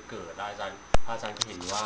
เกิดอาจารย์ก็เห็นว่า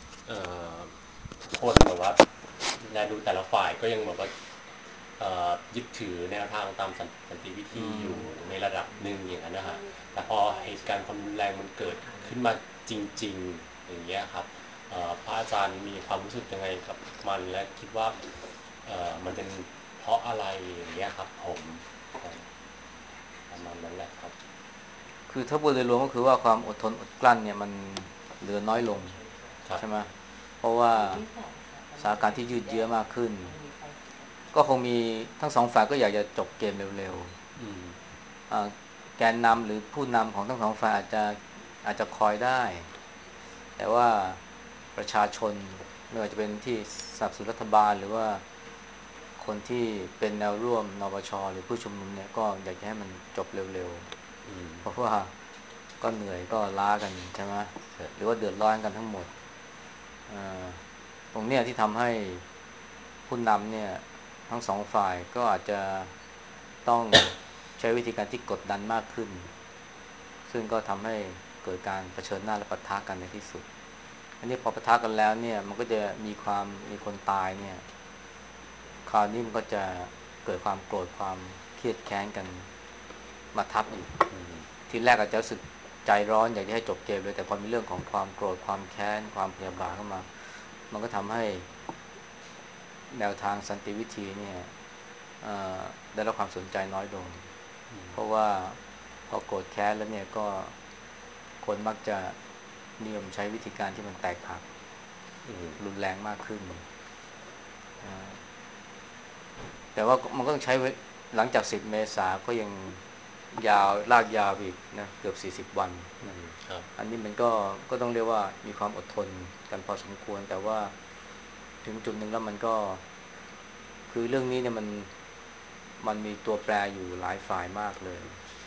คนแบบว่าแลดูแต่ละฝ่ายก็ยังแบบว่ายึดถือแนวทางตามสันติวิธีอยู่ในระดับหนึ่งอย่างนั้นนะฮะแต่พอเหตุการณ์ความรุนแรงมันเกิดขึ้นมาจริงๆอย่างเงี้ยครับพระอาจารย์มีความรู้สึกยังไงกับมันและคิดว่ามันเป็นเพราะอะไรอย่างเงี้ยครับผมประมาณนั้นแหละครับคือถ้าพูดโดยรวมก็คือว่าความอดทนอดกลั้นเนี่ยมันเหลือน้อยลงครับใช่ไหมเพราะว่าสถานการณ์ที่ยืดเยื้อมากขึ้นก็คงมีทั้งสองฝ่ายก็อยากจะจบเกมเร็วอืมๆแกนนำหรือผู้นำของทั้งสองฝ่ายอาจจะคอยได้แต่ว่าประชาชนไม่ว่าจะเป็นที่สนับสนุนรัฐบาลหรือว่าคนที่เป็นแนวร่วมนปชหรือผู้ชุมนุมเนี่ยก็อยากจะให้มันจบเร็วอืมๆเพราะว่าก็เหนื่อยก็ล้ากันใช่ไหมหรือว่าเดือดร้อนกันทั้งหมดเอ่อตรงเนี้ยที่ทำให้ผู้นำเนี่ยทั้งสองฝ่ายก็อาจจะต้องใช้วิธีการที่กดดันมากขึ้นซึ่งก็ทำให้เกิดการเผชิญหน้าและปะทะกันในที่สุดอันนี้พอปะทะกันแล้วเนี่ยมันก็จะมีคนตายเนี่ยคราวนี้มันก็จะเกิดความโกรธความเครียดแค้นกันมาทับอีกอืมทีแรกอาจจะรู้สึกใจร้อนอยากจะให้จบเกมเลยแต่พอมีเรื่องของความโกรธความแค้นความพยาบาทเข้ามามันก็ทำให้แนวทางสันติวิธีเนี่ยได้รับความสนใจน้อยลงเพราะว่าพอโกรธแค้นแล้วเนี่ยก็คนมักจะนิยมใช้วิธีการที่มันแตกหักอืมรุนแรงมากขึ้นอ่าแต่ว่ามันก็ต้องใช้หลังจาก10เมษาก็ยังลากยาวอีกนะเกือบ40 วันนะอืมครับอันนี้มันก็ต้องเรียกว่ามีความอดทนกันพอสมควรแต่ว่าถึงจุดหนึ่งแล้วมันก็คือเรื่องนี้เนี่ยมันมีตัวแปรอยู่หลายฝ่ายมากเลย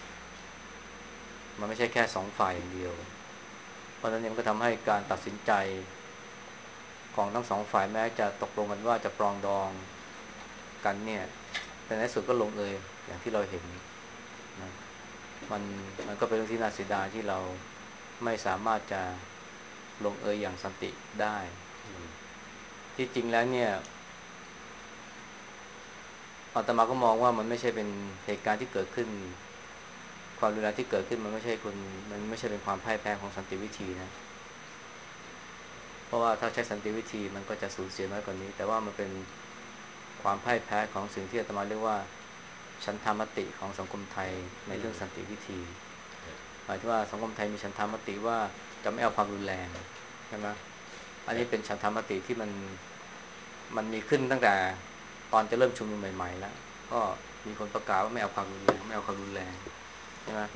มันไม่ใช่แค่2 ฝ่ายอย่างเดียวเพราะฉะนั้นเนี่ยมันก็ทำให้การตัดสินใจของทั้ง2 ฝ่ายแม้จะตกลงกันว่าจะปรองดองกันเนี่ยแต่ในที่สุดก็ลงเอยอย่างที่เราเห็นนะมันมันก็เป็นเรื่องที่น่าเสียดายที่เราไม่สามารถจะลงเอยอย่างสันติได้อืมที่จริงแล้วเนี่ยอาตมาก็มองว่ามันไม่ใช่เป็นเหตุการณ์ที่เกิดขึ้นความรุนแรงที่เกิดขึ้นมันไม่ใช่เป็นความพ่ายแพ้ของสันติวิธีนะเพราะว่าถ้าใช้สันติวิธีมันก็จะสูญเสียน้อยกว่านี้แต่ว่ามันเป็นความพ่ายแพ้ของสิ่งที่อาตมาเรียกว่าฉันทามติของสังคมไทยในอืมเรื่องสันติวิธีหมายถึงว่าสังคมไทยมีฉันทามติว่าจะไม่เอาความรุนแรงใช่ไหมอันนี้เป็นฉันทามติที่มันมีขึ้นตั้งแต่ตอนจะเริ่มชุมนุมใหม่ๆแล้วก็มีคนประกาศว่าไม่เอาความรุนแรงไม่เอาความรุนแรงใช่ไหม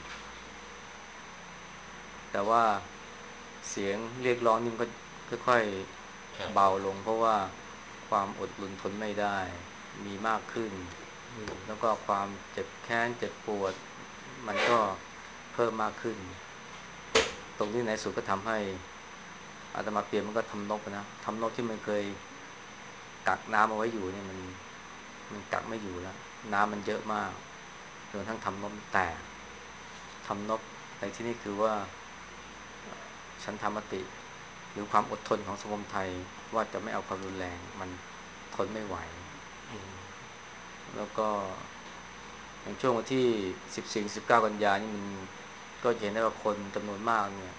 แต่ว่าเสียงเรียกร้องนี่มันก็ค่อยครับๆเบาลงเพราะว่าความอดรนทนไม่ได้มีมากขึ้นอืมแล้วก็ความเจ็บแค้นเจ็บปวดมันก็เพิ่มมากขึ้นตรงที่ในสุดก็ทำให้อาตมาเปรียบมันก็ทำนบนะทำนบที่มันเคยกักน้ำเอาไว้อยู่เนี่ยมันกักไม่อยู่แล้วน้ำมันเยอะมากจนทั้งทำนบแตกทำนบในที่นี้คือว่าฉันทามติหรือความอดทนของสังคมไทยว่าจะไม่เอาความรุนแรงมันทนไม่ไหวอืมแล้วก็อย่างช่วงวันที่14-19กันยานี่มันก็เห็นได้ว่าคนจำนวนมากเนี่ย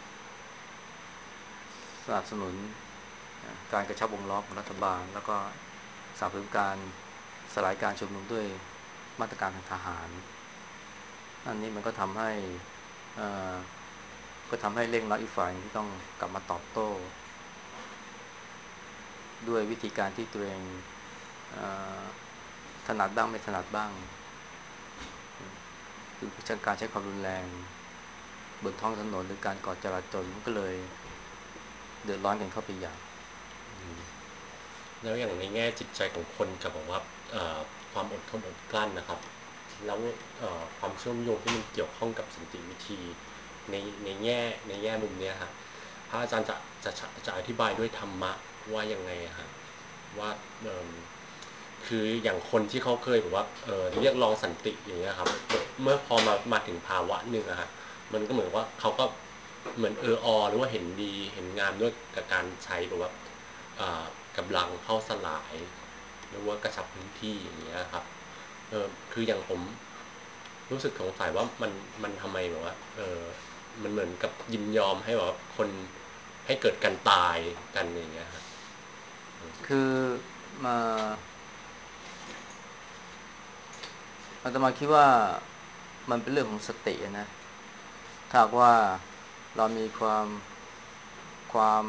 สนับสนุนการกระชับวงล้อมของรัฐบาลแล้วก็สนับสนุนการสลายการชุมนุมด้วยมาตรการทางทหารอันนี้มันก็ทำให้เอ่อก็ทำให้เร่งรัดอีกฝ่ายที่ต้องกลับมาตอบโต้ด้วยวิธีการที่ตัวเองเอ่อถนัดบ้างไม่ถนัดบ้างคือการใช้ความรุนแรงบนท้องถนนหรือการก่อจราจรมันก็เลยเดือดร้อนกันเข้าไปใหญ่แล้วอย่างในแง่จิตใจของคนกับบอกว่าความอดทนอดกลั้นนะครับแล้วความเชื่อมโยงที่มันเกี่ยวข้องกับสันติวิธีในในแง่มุมเนี้ยครับพระอาจารย์จะจะอธิบายด้วยธรรมะว่ายังไงครับว่าเอ่อคืออย่างคนที่เขาเคยแบบว่าเรียกร้องสันติอย่างเงี้ยครับเมื่อพอมาถึงภาวะหนึ่งอะฮะมันก็เหมือนว่าเขาก็เหมือนหรือว่าเห็นดีเห็นงามด้วยกับการใช้แบบว่ากำลังเข้าสลายหรือว่ากระชับพื้นที่อย่างเงี้ยครับคืออย่างผมรู้สึกสงสัยว่ามันทำไมแบบว่ามันเหมือนกับยินยอมให้แบบว่าคนให้เกิดการตายกันอย่างเงี้ยครับคือมาอาตมาคิดว่ามันเป็นเรื่องของสตินะถ้าหากว่าเรามีความ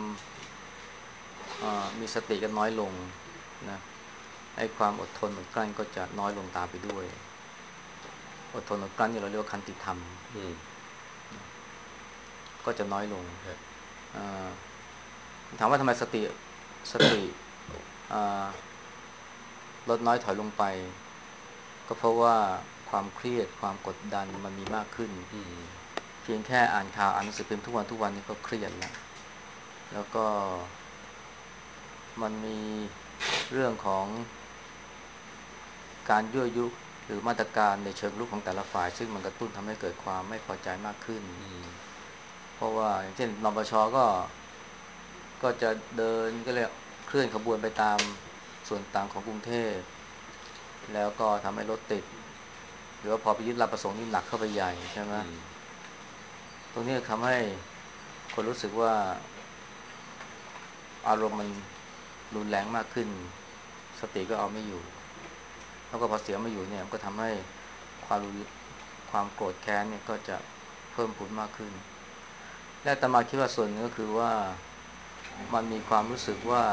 มีสติกันน้อยลงนะไอ้ความอดทนอดกลั้นก็จะน้อยลงตามไปด้วยอดทนอดกลั้นนี่เราเรียกว่าขันติธรรมอืมก็จะน้อยลงครับอ่าถามว่าทำไมสติอ่าลดน้อยถอยลงไปก็เพราะว่าความเครียดความกดดันมันมีมากขึ้นอืมเพียงแค่อ่านข่าวอ่านหนังสือพิมพ์ทุกวันนี้ก็เครียดแล้วก็มันมีเรื่องของการยั่วยุหรือมาตรการในเชิงรุกของแต่ละฝ่ายซึ่งมันกระตุ้นทำให้เกิดความไม่พอใจมากขึ้นอืมเพราะว่าอย่างเช่นนปชก็จะเดินก็เลยเคลื่อนขบวนไปตามส่วนต่างของกรุงเทพแล้วก็ทำให้รถติดหรือว่าพอไปยึดรับประสงค์นี่หนักเข้าไปใหญ่ใช่ไหมอืมตรงนี้ทำให้คนรู้สึกว่าอารมณ์มันรุนแรงมากขึ้นสติก็เอาไม่อยู่แล้วก็พอเสียไม่อยู่เนี่ยก็ทำให้ความรุนความโกรธแค้นเนี่ยก็จะเพิ่มพูนมากขึ้นและอาตมาคิดว่าส่วนหนึงก็คือว่ามันมีความรู้สึกว่า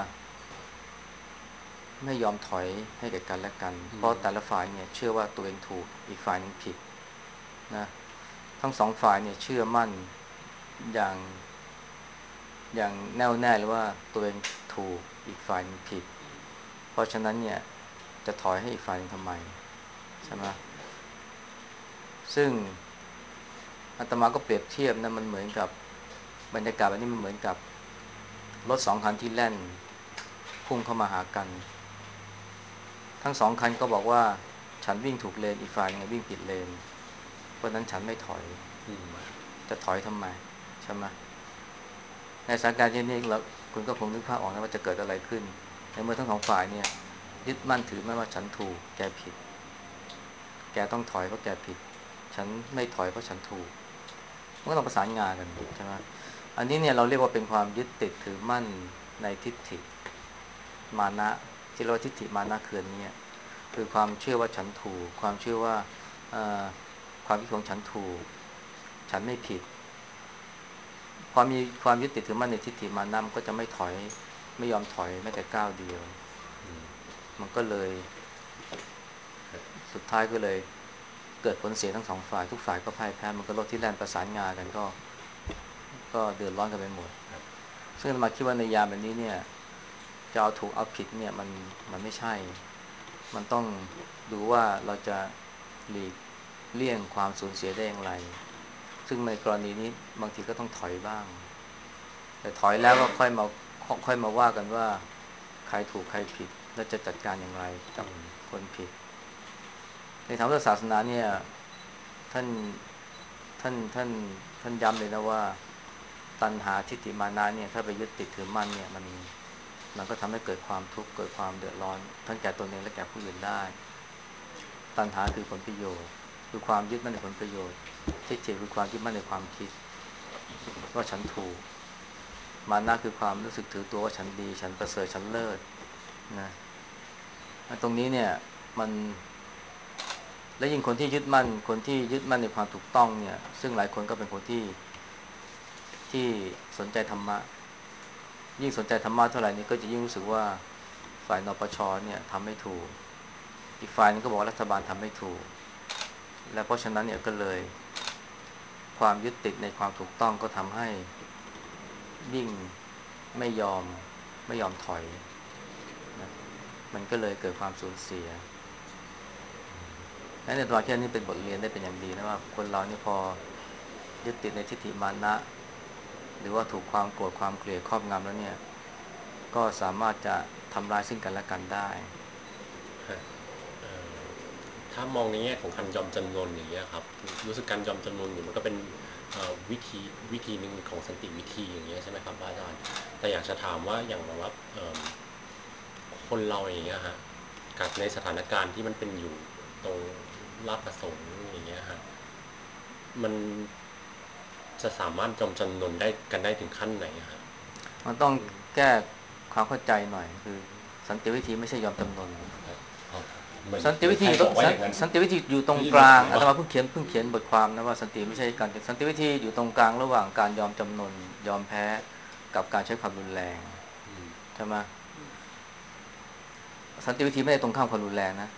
ไม่ยอมถอยให้แก่กันและกันเพราะแต่ละฝ่ายเนี่ยเชื่อว่าตัวเองถูกอีกฝ่ายหนึ่งผิดนะทั้งสองฝ่ายเนี่ยเชื่อมั่นอย่างอย่างแน่วแน่เลยว่าตัวเองถูกอีกฝ่ายหนึ่งผิดเพราะฉะนั้นเนี่ยจะถอยให้อีกฝ่ายหนึ่งทำไมใช่ไหมซึ่งอาตมาก็เปรียบเทียบนะมันเหมือนกับบรรยากาศแบบนี้มันเหมือนกับรถสองคันที่แล่นพุ่งเข้ามาหากันทั้งสองคันก็บอกว่าฉันวิ่งถูกเลนอีกฝ่ายหนึงวิ่งผิดเลนเพราะนั้นฉันไม่ถอยอืมจะถอยทำไมใช่ไหมในสถานการณ์เช่นนี้แล้วคุณก็คงนึกภาพออกนะว่าจะเกิดอะไรขึ้นในเมื่อทั้งสองฝ่ายเนี่ยยึดมั่นถือมั่นว่าฉันถูกแกผิดแกต้องถอยเพราะแกผิดฉันไม่ถอยเพราะฉันถูกมันก็ต้องประสานงานกันใช่ไหมอันนี้เนี่ยเราเรียกว่าเป็นความยึดติดถือมั่นในทิฏฐิมานะที่เราทิฏฐิมานะคืออันนี้คือความเชื่อว่าฉันถูกความเชื่อว่าความคิดของฉันถูกฉันไม่ผิดพอมีความยึดติดถือมั่นในทิฏฐิมานะมันก็จะไม่ถอยไม่ยอมถอยแม้แต่ก้าวเดียวอืมมันก็เลยสุดท้ายก็เลยเกิดผลเสียทั้งสองฝ่ายทุกฝ่ายก็พ่ายแพ้มันก็รถที่แล่นประสานงากันก็เดือดร้อนกันไปหมดครับซึ่งมาคิดว่าในยามแบบนี้เนี่ยจะเอาถูกเอาผิดเนี่ยมันไม่ใช่มันต้องดูว่าเราจะหลีกเลี่ยงความสูญเสียได้อย่างไรซึ่งในกรณีนี้บางทีก็ต้องถอยบ้างแต่ถอยแล้วก็ค่อยมาว่ากันว่าใครถูกใครผิดและจะจัดการอย่างไรกับอืมคนผิดในทางศาสนาเนี่ยท่านท่านท่านย้ำเลยนะว่าตัณหาทิฏฐิมานะเนี่ยถ้าไปยึดติดถือมั่นเนี่ยมันก็ทำให้เกิดความทุกข์เกิดความเดือดร้อนทั้งแก่ตนเองและแก่ผู้อื่นได้ตัณหาคือผลประโยชน์คือความยึดมั่นในผลประโยชน์ทิฏฐิคือความยึดมั่นในความคิดว่าฉันถูกมานะคือความรู้สึกถือตัวว่าฉันดีฉันประเสริฐฉันเลิศนะตรงนี้เนี่ยมันและยิ่งคนที่ยึดมั่นในความถูกต้องเนี่ยซึ่งหลายคนก็เป็นคนที่สนใจธรรมะยิ่งสนใจธรรมะเท่าไหร่นี่ก็จะยิ่งรู้สึกว่าฝ่ายนปชเนี่ยทำไม่ถูกอีกฝ่ายนึงก็บอกว่ารัฐบาลทำไม่ถูกและเพราะฉะนั้นเนี่ยก็เลยความยึดติดในความถูกต้องก็ทำให้ยิ่งไม่ยอมไม่ยอมถอยนะมันก็เลยเกิดความสูญเสียและในตัวแค่นี้เป็นบทเรียนได้เป็นอย่างดีนะว่าคนเรานี่พอยึดติดในทิฏฐิมานะหรือว่าถูกความโกรธความเกลียดครอบงำแล้วเนี่ยก็สามารถจะทำลายซึ่งกันและกันได้ฮะเอ่อถ้ามองในแง่ของการยอมจำนนอย่างเงี้ยครับรู้สึกการยอมจำนนเนี่ยมันก็เป็นวิธีวิธีหนึ่งของสันติวิธีอย่างเงี้ยใช่ไหมครับอาจารย์แต่อยากจะถามว่าอย่างแบบว่าคนเราอย่างเงี้ยฮะกับในสถานการณ์ที่มันเป็นอยู่ตรงลาดประสงค์อย่างเงี้ยฮะมันจะสามารถยอมจำนนได้กันได้ถึงขั้นไหนฮะมันต้องแก้ความเข้าใจหน่อยคือสันติวิธีไม่ใช่ยอมจำนนเหมือนสันติวิธีใครบอกว่าอย่างนั้นสันติวิธีอยู่ตรงได้ยินกลางมาจากไหนวะอาตมาเพิ่งเขียนบทความนะว่าสันติไม่ใช่การสันติวิธีอยู่ตรงกลางระหว่างการยอมจำนนยอมแพ้กับการใช้ความรุนแรงใช่ไหมสันติวิธีไม่ได้ตรงข้ามความรุนแรงนะ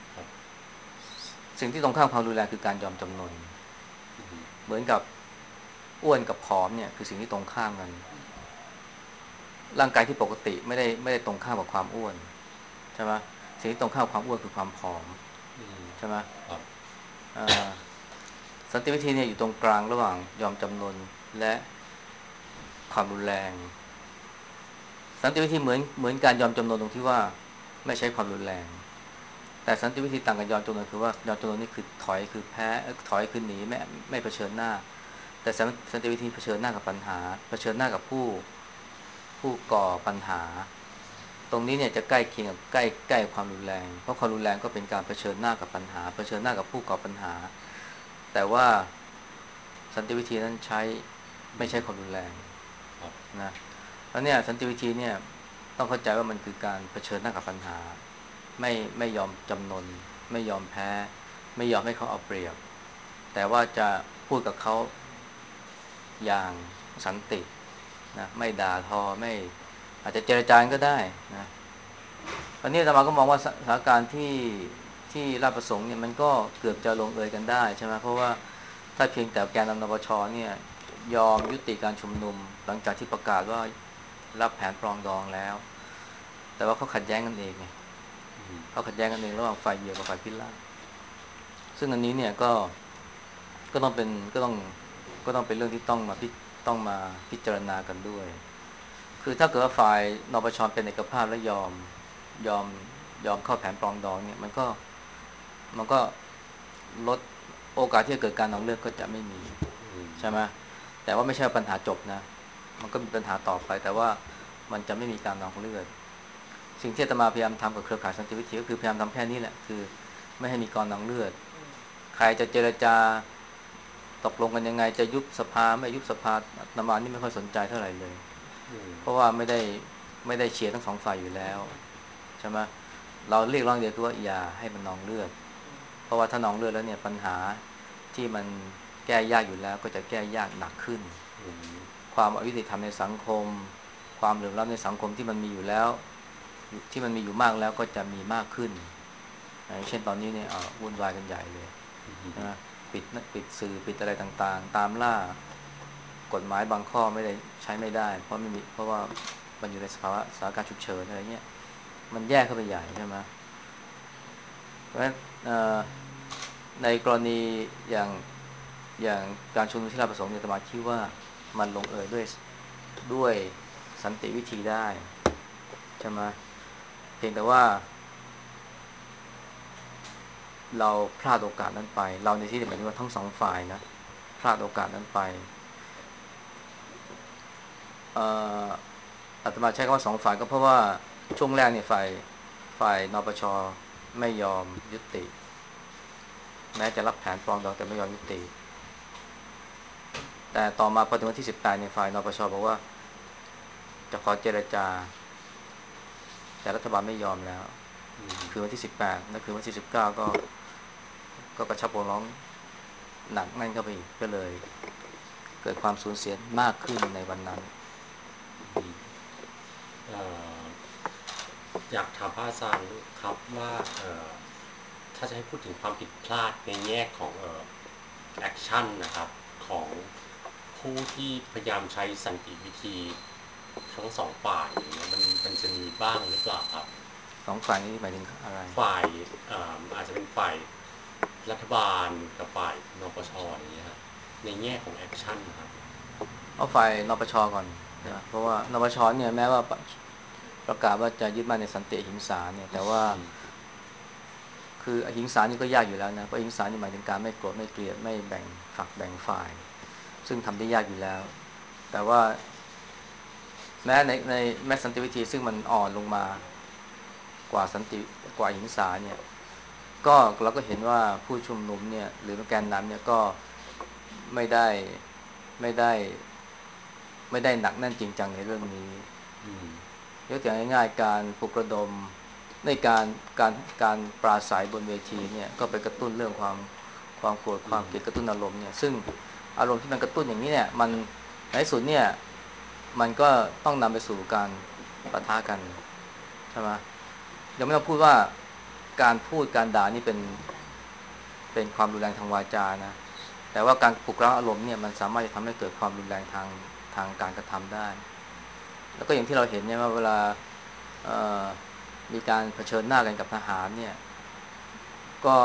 สิ่งที่ตรงข้ามความรุนแรงคือการยอมจำนนเหมือนกับอ้วนกับผอมเนี่ยคือสิ่งที่ตรงข้ามกันร่างกายที่ปกติไม่ได้ตรงข้ามกับความอ้วนใช่ไหมสิ่งที่ตรงข้ามกับความอ้วนคือความผอมใช่ไหมครับอ่า สันติวิธีเนี่ยอยู่ตรงกลางระหว่างยอมจำนนและความรุนแรงสันติวิธีเหมือนการยอมจำนนตรงที่ว่าไม่ใช้ความรุนแรงแต่สันติวิธีต่างกันยอมจำนนคือว่ายอมจำนนนี่คือถอยคือแพ้ถอยคือหนีไม่เผชิญหน้าแต่สันติวิธีเผชิญหน้ากับปัญหาเผชิญหน้ากับผู้ก่อปัญหาตรงนี้เนี่ยจะใกล้เคียงกับใกล้ความรุนแรงเพราะความรุนแรงก็เป็นการเผชิญหน้ากับปัญหาเผชิญหน้ากับผู้ก่อปัญหาแต่ว่าสันติวิธีนั้นไม่ใช่ความรุนแรงครับนะแล้วเนี่ยสันติวิธีเนี่ยต้องเข้าใจว่ามันคือการเผชิญหน้ากับปัญหาไม่ยอมจำนนไม่ยอมแพ้ไม่ยอมให้เขาเอาเปรียบแต่ว่าจะพูดกับเขาอย่างสันตินะไม่ด่าทอไม่อาจจะเจรจาก็ได้นะตอนนี้อาตมาก็มองว่าสถานการณ์ที่ราชประสงค์เนี่ยมันก็เกือบจะลงเอยกันได้ใช่ไหมเพราะว่าถ้าเพียงแต่แกนนำนปชเนี่ยยอมยุติการชุมนุมหลังจากที่ประกาศว่ารับแผนปรองดองแล้วแต่ว่าเขาขัดแย้งกันเองไงเขาขัดแย้งกันเองระหว่างฝ่ายเหยื่อกับฝ่ายพิพากษาซึ่งอันนี้เนี่ยก็ต้องเป็นก็ต้องเป็นเรื่องที่ต้องมาพิจารณากันด้วยคือถ้าเกิดว่าฝ่ายนปชเป็นเอกภาพและยอมยอมเข้าแผนปรองดองเนี่ยมันก็ลดโอกาสที่จะเกิดการนองเลือดก็จะไม่มีใช่ไหมแต่ว่าไม่ใช่ปัญหาจบนะมันก็มีปัญหาต่อไปแต่ว่ามันจะไม่มีการนองเลือดสิ่งที่อาตมาพยายามทำกับเครือข่ายสันติวิธีก็คือพยายามทำแค่นี้แหละคือไม่ให้มีการนองเลือดใครจะเจรจาตกลงกันยังไงจะยุบสภาไม่ยุบสภาอาตมานี่ไม่ค่อยสนใจเท่าไหร่เลยเพราะว่าไม่ได้เชียร์ทั้งสองฝ่ายอยู่แล้วใช่ไหมเราเรียกร้องเดียวคือว่าอย่าให้มันนองเลือดเพราะว่าถ้านองเลือดแล้วเนี่ยปัญหาที่มันแก้ยากอยู่แล้วก็จะแก้ยากหนักขึ้นความอยุติธรรมในสังคมความเหลื่อมล้ำในสังคมที่มันมีอยู่แล้วที่มันมีอยู่มากแล้วก็จะมีมากขึ้นอย่างเช่นตอนนี้เนี่ยวุ่นวายกันใหญ่เลยนะปิดสื่อปิดอะไรต่างๆตามล่ากฎหมายบางข้อไม่ได้ใช้ไม่ได้เพราะว่ามันอยู่ในสภาวะสถานการณ์ฉุกเฉินอะไรเงี้ยมันแยกเข้าไปใหญ่ใช่ไหมเพราะฉะนั้นในกรณีอย่างอย่างการชุมนุมที่ราชประสงค์เนี่ยอาตมาคิดว่ามันลงเอยด้วยสันติวิธีได้ใช่ไหมเพียงแต่ว่าเราพลาดโอกาสนั้นไปเราในที่นี้หมายถึงว่าทั้งสองฝ่ายนะพลาดโอกาสนั้นไปเอ่ออาตมาใช้คำว่าสองฝ่ายก็เพราะว่าช่วงแรกเนี่ยฝ่ายนปชไม่ยอมยุติแม้จะรับแผนปรองดองแต่ไม่ยอมยุติแต่ต่อมาพอถึงวันที่18เนี่ยฝ่ายนปชบอกว่าจะขอเจรจาแต่รัฐบาลไม่ยอมแล้วคือวันที่18และคือวันที่19ก็กระชับวงล้อมหนักแน่นเข้าไปอีกก็เลยเกิดความสูญเสียมากขึ้นในวันนั้นเอ่ออยากถามพระอาจารย์ครับว่าถ้าจะให้พูดถึงความผิดพลาดในแง่ของแอคชั่นนะครับของผู้ที่พยายามใช้สันติวิธีทั้งสองฝ่ายอย่างเงี้ยมันจะมีบ้างหรือเปล่าครับสองฝ่ายนี้หมายถึงอะไรฝ่ายอาจจะเป็นฝ่ายรัฐบาลกับฝ่ายนปชอย่างเงี้ยครับในแง่ของแอคชั่นนะครับเอาฝ่ายนปชก่อนนะเพราะว่านปชเนี่ยแม้ว่าประกาศว่าจะยึดมั่นในสันติอหิงสาเนี่ยแต่ว่าคืออหิงสานี่ก็ยากอยู่แล้วนะเพราะอหิงสานี่หมายถึงการไม่โกรธไม่เกลียดไม่แบ่งฝักแบ่งฝ่ายซึ่งทำได้ยากอยู่แล้วแต่ว่าแม้ในแม้สันติวิธีซึ่งมันอ่อนลงมากว่าสันติกว่าหิงสาเนี่ยก็เราก็เห็นว่าผู้ชุมนุมเนี่ยหรือแกนนำเนี่ยก็ไม่ได้ไม่ได้ไม่ได้หนักแน่นจริงจังในเรื่องนี้อืมยกตัวอย่างง่ายๆการปลุกระดมในการการปราศัยบนเวทีเนี่ยก็ไปกระตุ้นเรื่องความโกรธอืมความเกลียดกระตุ้นอารมณ์เนี่ยซึ่งอารมณ์ที่มันกระตุ้นอย่างนี้เนี่ยมันในที่สุดเนี่ยมันก็ต้องนำไปสู่การปะทะกันใช่ไหมยังไม่ต้องพูดว่าการพูดการด่านี่เป็นความรุนแรงทางวาจานะแต่ว่าการปลุกเร้าอารมณ์เนี่ยมันสามารถจะทำให้เกิดความรุนแรงทางการกระทำได้แล้วก็อย่างที่เราเห็นเนี่ยว่าเวลาเอ่อมีการเผชิญหน้ากันกับทหารเนี่ยก็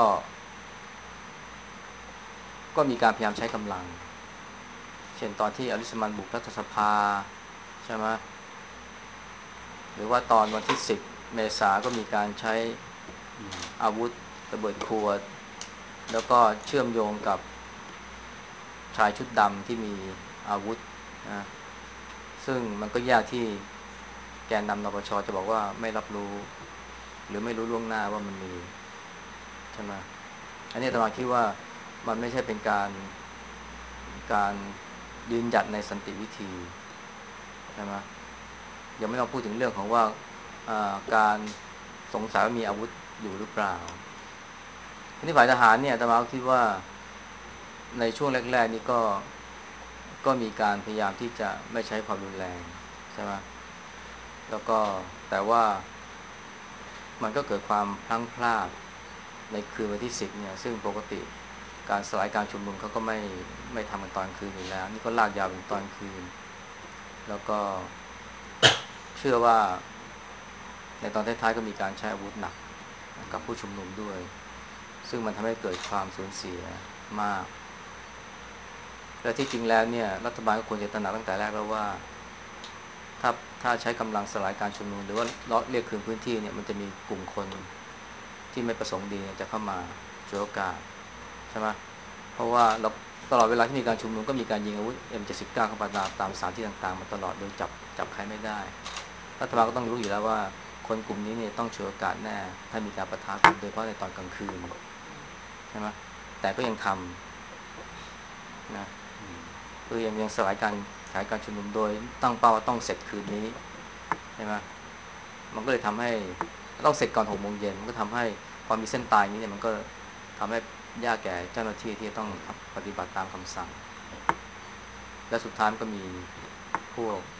ก็มีการพยายามใช้กำลังเช่นตอนที่อลิสมันบุกรัฐสภาใช่ไหมหรือว่าตอนวันที่10เมษาก็มีการใช้อืมอาวุธระเบิดขวดแล้วก็เชื่อมโยงกับชายชุดดำที่มีอาวุธนะซึ่งมันก็ยากที่แกนนำนปชจะบอกว่าไม่รับรู้หรือไม่รู้ล่วงหน้าว่ามันมีใช่ไหมอันนี้อาตมาคิดว่ามันไม่ใช่เป็นการยืนหยัดในสันติวิธีใช่ไหมยังไม่ต้องพูดถึงเรื่องของว่าการสงสัยว่ามีอาวุธอยู่หรือเปล่าทีนี้ฝ่ายทหารเนี่ยอาตมาคิดว่าในช่วงแรกๆนี่ก็มีการพยายามที่จะไม่ใช้ความรุนแรงใช่ไหมแล้วก็แต่ว่ามันก็เกิดความพลั้งพลาดในคืนวันที่10เนี่ยซึ่งปกติการสลายการชุมนุมเขาก็ไม่ทำกันตอนคืนอยู่แล้วนี่ก็ลากยาวถึงตอนคืนแล้วก็เชื่อว่าในตอนท้ายๆก็มีการใช้อาวุธหนักกับผู้ชุมนุมด้วยซึ่งมันทำให้เกิดความสูญเสียมากและที่จริงแล้วเนี่ยรัฐบาลก็ควรจะตระหนักตั้งแต่แรกแล้วว่าถ้าถ้าใช้กำลังสลายการชุมนุมหรือว่าเรียกคืนพื้นที่เนี่ยมันจะมีกลุ่มคนที่ไม่ประสงค์ดีจะเข้ามาฉวยโอกาสใช่ไหมเพราะว่าเราตลอดเวลาที่มีการชุมนุมก็มีการยิงอาวุธ M79 เข้ามาตามสถานที่ต่างๆมาตลอดโดยจับใครไม่ได้รัฐบาลก็ต้องรู้อยู่แล้วว่าคนกลุ่มนี้เนี่ยต้องฉวยโอกาสแน่ถ้ามีการปะทะกันโดยเฉพาะในตอนกลางคืนใช่ไหมแต่ก็ยังทำนะอืมคือยังสลายการชุมนุมโดยตั้งเป้าว่าต้องเสร็จคืนนี้ใช่ไหมมันก็เลยทำให้ต้องเสร็จก่อน6 โมงเย็นมันก็ทำให้พอมีเส้นตายนี้เนี่ยมันก็ทำให้ยากแก่เจ้าหน้าที่ที่จะต้องปฏิบัติตามคำสั่งและสุดท้ายก็มีพวก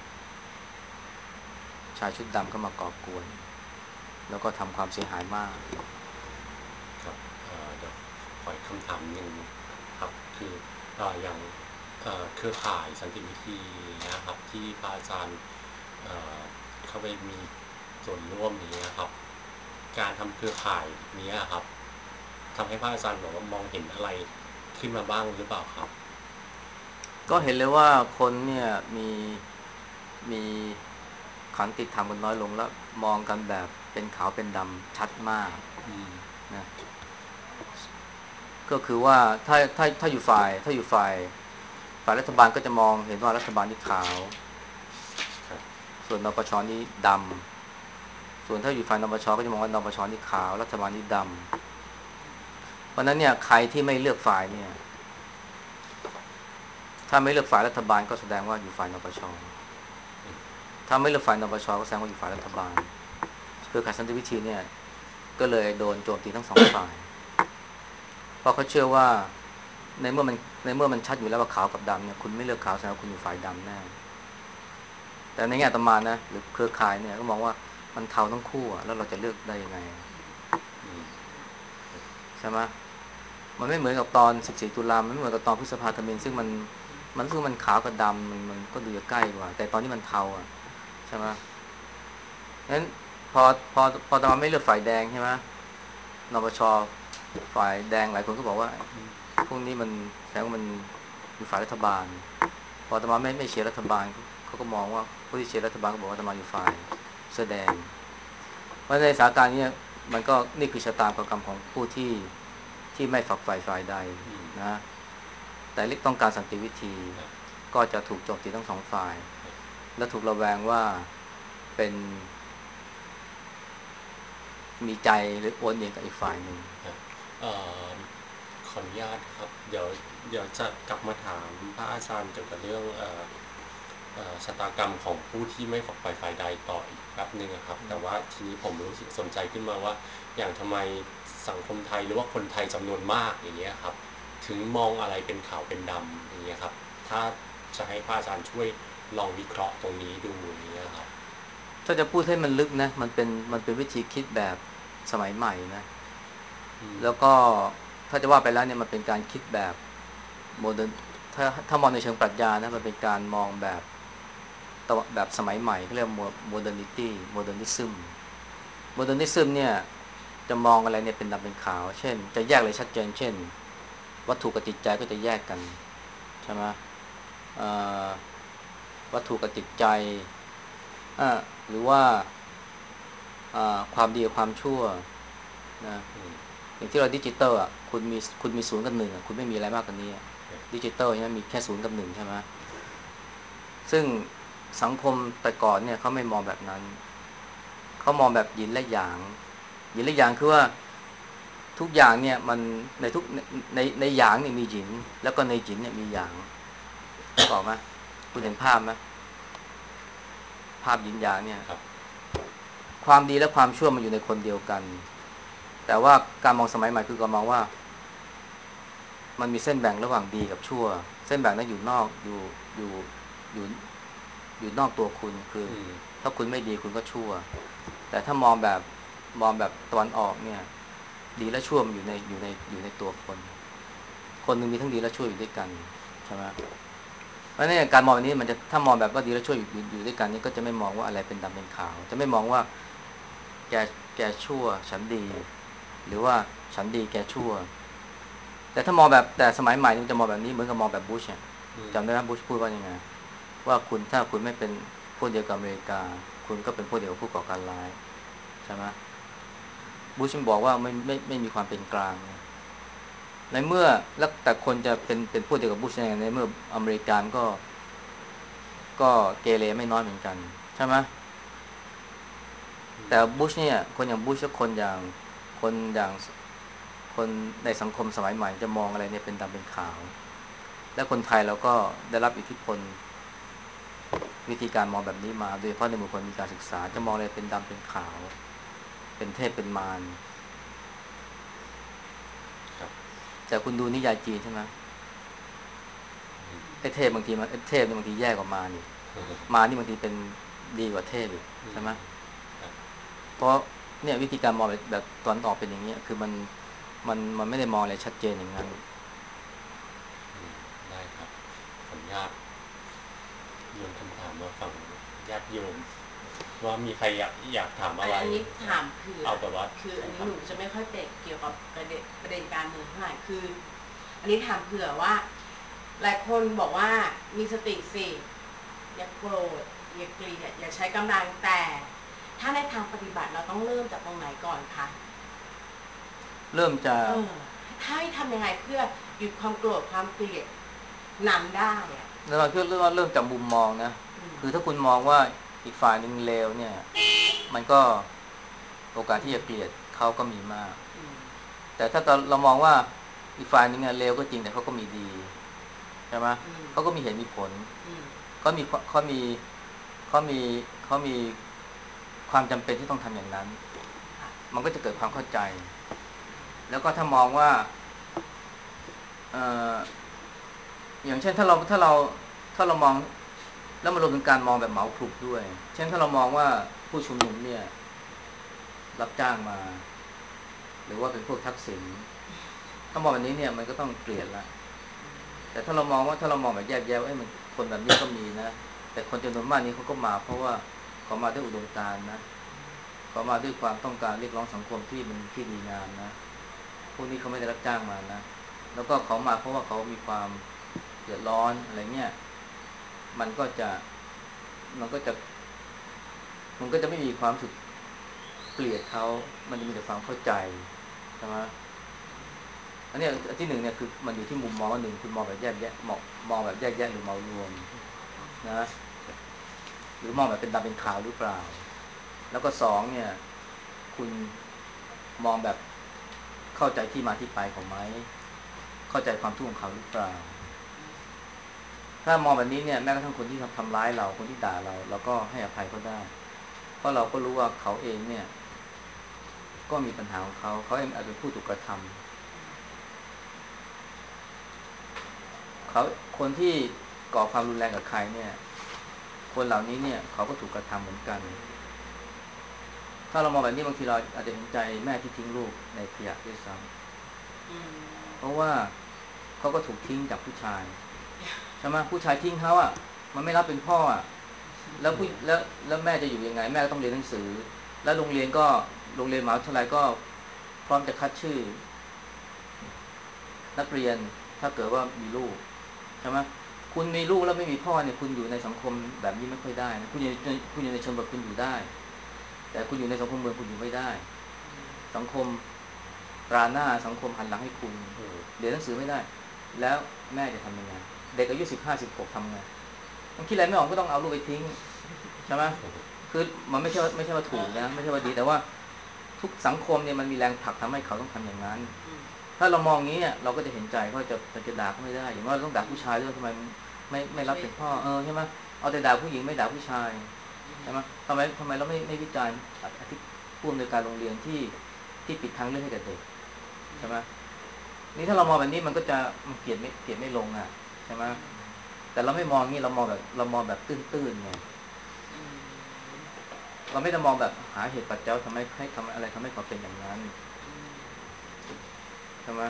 ชายชุดดำเข้ามาก่อกวนแล้วก็ทำความเสียหายมากครับเดี๋ยวขออีกคำถามหนึ่งครับคืออย่างเครือข่ายสันติวิธีนะครับที่พระอาจารย์เอ่อเข้าไปมีส่วนร่วมนี้นะครับการทำเครือข่ายนี้ครับทำให้พระอาจารย์บอกว่ามองเห็นอะไรขึ้นมาบ้างหรือเปล่าครับก็เห็นเลยว่าคนเนี่ยมีขันติธรรมกันน้อยลงแล้วมองกันแบบเป็นขาวเป็นดำชัดมากอืมนะก็คือว่าถ้าอยู่ฝ่ายรัฐบาลก็จะมองเห็นว่ารัฐบาลนี่ขาวครับส่วนนปชนี่ดำส่วนถ้าอยู่ฝ่ายนปชก็จะมองว่านปชนี่ขาวรัฐบาลนี่ดำเพราะนั้นเนี่ยใครที่ไม่เลือกฝ่ายเนี่ยถ้าไม่เลือกฝ่ายรัฐบาลก็แสดงว่าอยู่ฝ่ายนปชถ้าไม่เลือกฝ่ายนปชก็แสดงว่าอยู่ฝ่ายรัฐบาลคือข่ายสันติวิธีเนี่ยก็เลยโดนโจมตีทั้งสองฝ่ายเพราะเขาเชื่อว่าในเมื่อมันในเมื่อมันชัดอยู่แล้วว่าขาวกับดำเนี่ยคุณไม่เลือกขาวแสดงว่าคุณอยู่ฝ่ายดำแน่แต่ในแง่อาตมานะหรือเครือข่ายเนี่ยก็มองว่ามันเทาทั้งคู่อะแล้วเราจะเลือกได้ยังไงอืมใช่ไหมมันไม่เหมือนกับตอน14ตุลามันไม่เหมือนกับตอนพฤษภาธมิฬซึ่งมันรู้สึกมันขาวกับดำมันก็ดูจะใกล้กว่าแต่ตอนนี้มันเทาอ่ะใช่ไหมงั้นพอพอตอนไม่เลือกฝ่ายแดงใช่ไหมนปชฝ่ายแดงหลายคนก็บอกว่าพวกนี้มันแสดงว่ามันอยู่ฝ่ายรัฐบาลพออาตมาไม่เชียร์รัฐบาลเขาก็มองว่าผู้ที่เชียร์รัฐบาลก็บอกว่าอาตมาอยู่ฝ่ายเสื้อแดงเพราะในสถานการณ์นี้มันก็นี่คือชะตากรรมของผู้ที่ไม่ฝักใฝ่ฝ่ายใดอืมนะแต่แต่ต้องการสันติวิธีครับก็จะถูกโจมตีทั้งสองฝ่ายและถูกระแวงว่าเป็นมีใจหรือโอนเอียงกับอีกฝ่ายหนึ่งครับเอ่อขออนุญาตครับเดี๋ยวจะกลับมาถามพระอาจารย์เกี่ยวกับเรื่องชะตากรรมของผู้ที่ไม่ฝักใฝ่ฝ่ายใดต่ออีกแป๊บหนึ่งอะครับแต่ว่าทีนี้ผมรู้สึกสนใจขึ้นมาว่าอย่างทำไมสังคมไทยหรือว่าคนไทยจำนวนมากอย่างเงี้ยครับถึงมองอะไรเป็นขาวเป็นดำอย่างเงี้ยครับถ้าจะให้พระอาจารย์ช่วยลองวิเคราะห์ตรงนี้ดูอย่างเงี้ยครับถ้าจะพูดให้มันลึกนะมันเป็นวิธีคิดแบบสมัยใหม่นะอืมแล้วก็ถ้าจะว่าไปแล้วเนี่ยมันเป็นการคิดแบบโมเดิร์นถ้ามองในเชิงปรัชญานะมันเป็นการมองแบบสมัยใหม่เขาเรียกโมเดิร์นิตี้โมเดิร์นิซึมโมเดิร์นิซึมเนี่ยจะมองอะไรเนี่ยเป็นดำเป็นขาวเช่นจะแยกเลยชัดเจนเช่นวัตถุกับจิตใจก็จะแยกกันใช่ไหมเอ่อวัตถุกับจิตใจอ่าหรือว่าความดีกับความชั่วนะอืมอย่างที่เราดิจิตอลอ่ะคุณมีศูนย์กับหนึ่งคุณไม่มีอะไรมากกว่านี้ดิจิตอลใช่ไหมมีแค่ศูนย์กับหนึ่งใช่ไหมซึ่งสังคมแต่ก่อนเนี่ยเขาไม่มองแบบนั้นเขามองแบบหยินและหยางหยินและหยางคือว่าทุกอย่างเนี่ยมันในทุกในหยางเนี่ยมีหยินแล้วก็ในหยินเนี่ยมีหยางนึกออกไหมคุณเห็นภาพไหมภาพหยินหยางเนี่ยครับความดีและความชั่วมันอยู่ในคนเดียวกันแต่ว่าการมองสมัยใหม่คือการมองว่ามันมีเส้นแบ่งระหว่างดีกับชั่วเส้นแบ่งนั้นอยู่นอกอยู่อยู่อยู่นอกตัวคุณคืออืมถ้าคุณไม่ดีคุณก็ชั่วแต่ถ้ามองแบบตะวันออกเนี่ยดีและชั่วมันอยู่ในตัวคนหนึ่งมีทั้งดีและชั่วอยู่ด้วยกันใช่ไหมเพราะนี่การมองแบบนี้มันจะถ้ามองแบบว่าดีและชั่วอยู่ด้วยกันนี่ก็จะไม่มองว่าอะไรเป็นดำเป็นขาวจะไม่มองว่าแกแกชั่วฉันดีหรือว่าฉันดีแกชั่วแต่ถ้ามองแบบแต่สมัยใหม่มันจะมองแบบนี้เหมือนกับมองแบบบุชเนี่ยอืมจำได้ไหมบุชพูดว่ายังไงว่าคุณถ้าคุณไม่เป็นพวกเดียวกับอเมริกาคุณก็เป็นพวกเดียวกับผู้ก่อการร้ายใช่ไหมบุชบอกว่าไม่มีความเป็นกลางในเมื่อแล้วแต่คนจะเป็นพวกเดียวกับบุชในเมื่ออเมริกันก็เกเรไม่น้อยเหมือนกันใช่ไหมอืมแต่บุชเนี่ยคนอย่างบุชและคนอย่างคนในสังคมสมัยใหม่จะมองอะไรเนี่ยเป็นดำเป็นขาวและคนไทยเราก็ได้รับอิทธิพลวิธีการมองแบบนี้มาโดยเฉพาะในหมู่คนมีการศึกษาจะมองอะไรเป็นดำเป็นขาวเป็นเทพเป็นมารครับแต่คุณดูนิยายจีนใช่ไหมอืมไอ้เทพบางทีมันไอ้เทพเนี่ยบางทีแย่กว่ามารนี่อืมมารนี่บางทีเป็นดีกว่าเทพอีกอืมใช่ไหมครับเพราะเนี่ยวิธีการมองแบบตอนออกเป็นอย่างนี้คือมันไม่ได้มองอะไรชัดเจนอย่างนั้นอืมได้ครับขออนุญาตโยนคำถามมาฝั่งญาติโยมว่ามีใครอยากถามอะไรอันนี้ถามเผื่อเอาแบบว่าคืออันนี้คำถามหนูจะไม่ค่อยเป็ดเกี่ยวกับประเด็นการเมืองเท่าไหร่คืออันนี้ถามเผื่อว่าหลายคนบอกว่ามีสติสิอย่าโกรธอย่าเกลียดอย่าใช้กำลังแต่ถ้าในทางปฏิบัติเราต้องเริ่มจากตรงไหนก่อนคะเริ่มจะเออถ้าให้ทำยังไงเพื่อหยุดความโกรธความเกลียดนั้นได้อะเริ่มจากมุมมองนะอืมคือถ้าคุณมองว่าอีกฝ่ายหนึ่งเลวเนี่ยมันก็โอกาสอืมที่จะเกลียดเขาก็มีมากอืมแต่ถ้าเรามองว่าอีกฝ่ายหนึ่งเนี่ยเลวก็จริงแต่เขาก็มีดีใช่ไหมอืมเขาก็มีเหตุมีผลอืมเขามีเขามีเขามีเขามีความจำเป็นที่ต้องทำอย่างนั้นค่ะมันก็จะเกิดความเข้าใจแล้วก็ถ้ามองว่าเอ่ออย่างเช่นถ้าเรามองแล้วมารวมถึงการมองแบบเหมาคลุกด้วยเช่นถ้าเรามองว่าผู้ชุมนุมเนี่ยรับจ้างมาหรือว่าเป็นพวกทักษิณถ้ามองแบบนี้เนี่ยมันก็ต้องเกลียดละ แต่ถ้าเรามองแบบแยกแยะว่ามันคนแบบนี้ก็มีนะแต่คนจำนวนมากนี้เขาก็มาเพราะว่าเขามาด้วยอุดมการณ์นะเขามาด้วยความต้องการเรียกร้องสังคมที่มันที่ดีงามนะพวกนี้เขาไม่ได้รับจ้างมานะแล้วก็เขามาเพราะว่าเขามีความเดือดร้อนอะไรเงี้ยมันก็จะมันก็จะมันก็จะไม่มีความรู้สึกเกลียดเขามันจะมีแต่ความเข้าใจใช่ไหมอันนี้อันที่หนึ่งเนี่ยคือมันอยู่ที่มุมมองว่าหนึ่งคุณมองแบบแยกแยะมองแบบแยกแยะหรือมองรวมนะหรือมองแบบเป็นดำเป็นขาวหรือเปล่าแล้วก็สองเนี่ยคุณมองแบบเข้าใจที่มาที่ไปของไหมเข้าใจความทุกข์ของเขาหรือเปล่าถ้ามองแบบนี้เนี่ยแม้กระทั่งคนที่ทำร้ายเราคนที่ด่าเราก็ให้อภัยเขาได้เพราะเราก็รู้ว่าเขาเองเนี่ยก็มีปัญหาของเขาเองอาจเป็นผู้ถูกกระทำเขาคนที่ก่อความรุนแรงกับใครเนี่ยคนเหล่านี้เนี่ยเขาก็ถูกกระทำเหมือนกันถ้าเรามองแบบนี้บางทีเราอาจจะเห็นใจแม่ที่ทิ้งลูกในขยะด้วยซ้ำเพราะว่าเขาก็ถูกทิ้งจากผู้ชายใช่ไหมผู้ชายทิ้งเขาอ่ะมันไม่รับเป็นพ่ออ่ะแล้วแม่จะอยู่ยังไงแม่ก็ต้องเรียนหนังสือแล้วโรงเรียนมหาวิทยาลัยก็พร้อมจะคัดชื่อนักเรียนถ้าเกิดว่ามีลูกใช่ไหมคุณมีลูกแล้วไม่มีพ่อเนี่ยคุณอยู่ในสังคมแบบนี้ไม่ค่อยได้นะคุณอยู่ในชนบทคุณอยู่ได้แต่คุณอยู่ในสังคมเมืองคุณอยู่ไม่ได้สังคมตราหน้าสังคมหันหลังให้คุณเรียนหนังสือไม่ได้แล้วแม่จะทำยังไงเด็กอายุ15-16ทำไงมันคิดอะไรไม่ออกก็ต้องเอาลูกไปทิ้งใช่ไหมคือมันไม่ใช่ว่าถูกนะไม่ใช่ว่าดีแต่ว่าทุกสังคมเนี่ยมันมีแรงผลักทำให้เขาต้องทำอย่างนั้นถ้าเรามองงี้เนี่ยเราก็จะเห็นใจเขาจะด่าเขาไม่ได้อย่างว่าเราต้องด่าผู้ชายด้วยทำไมไม่รับเป็นพ่อใช่ไหมเอาแต่ด่าผู้หญิงไม่ด่าผู้ชายใช่ไหมทำไมเราไม่วิจารณ์ผู้อำนวยการโรงเรียนที่ปิดทางเลือกให้กับเด็กใช่ไหมนี่ถ้าเรามองแบบนี้มันก็จะมันเกลียดไม่ลงอ่ะใช่ไหมแต่เราไม่มองงี้เรามองแบบตื้นๆไงเราไม่ได้มองแบบหาเหตุปัจจัยทำอะไรทำให้เขาเป็นอย่างนั้นใช่ไหม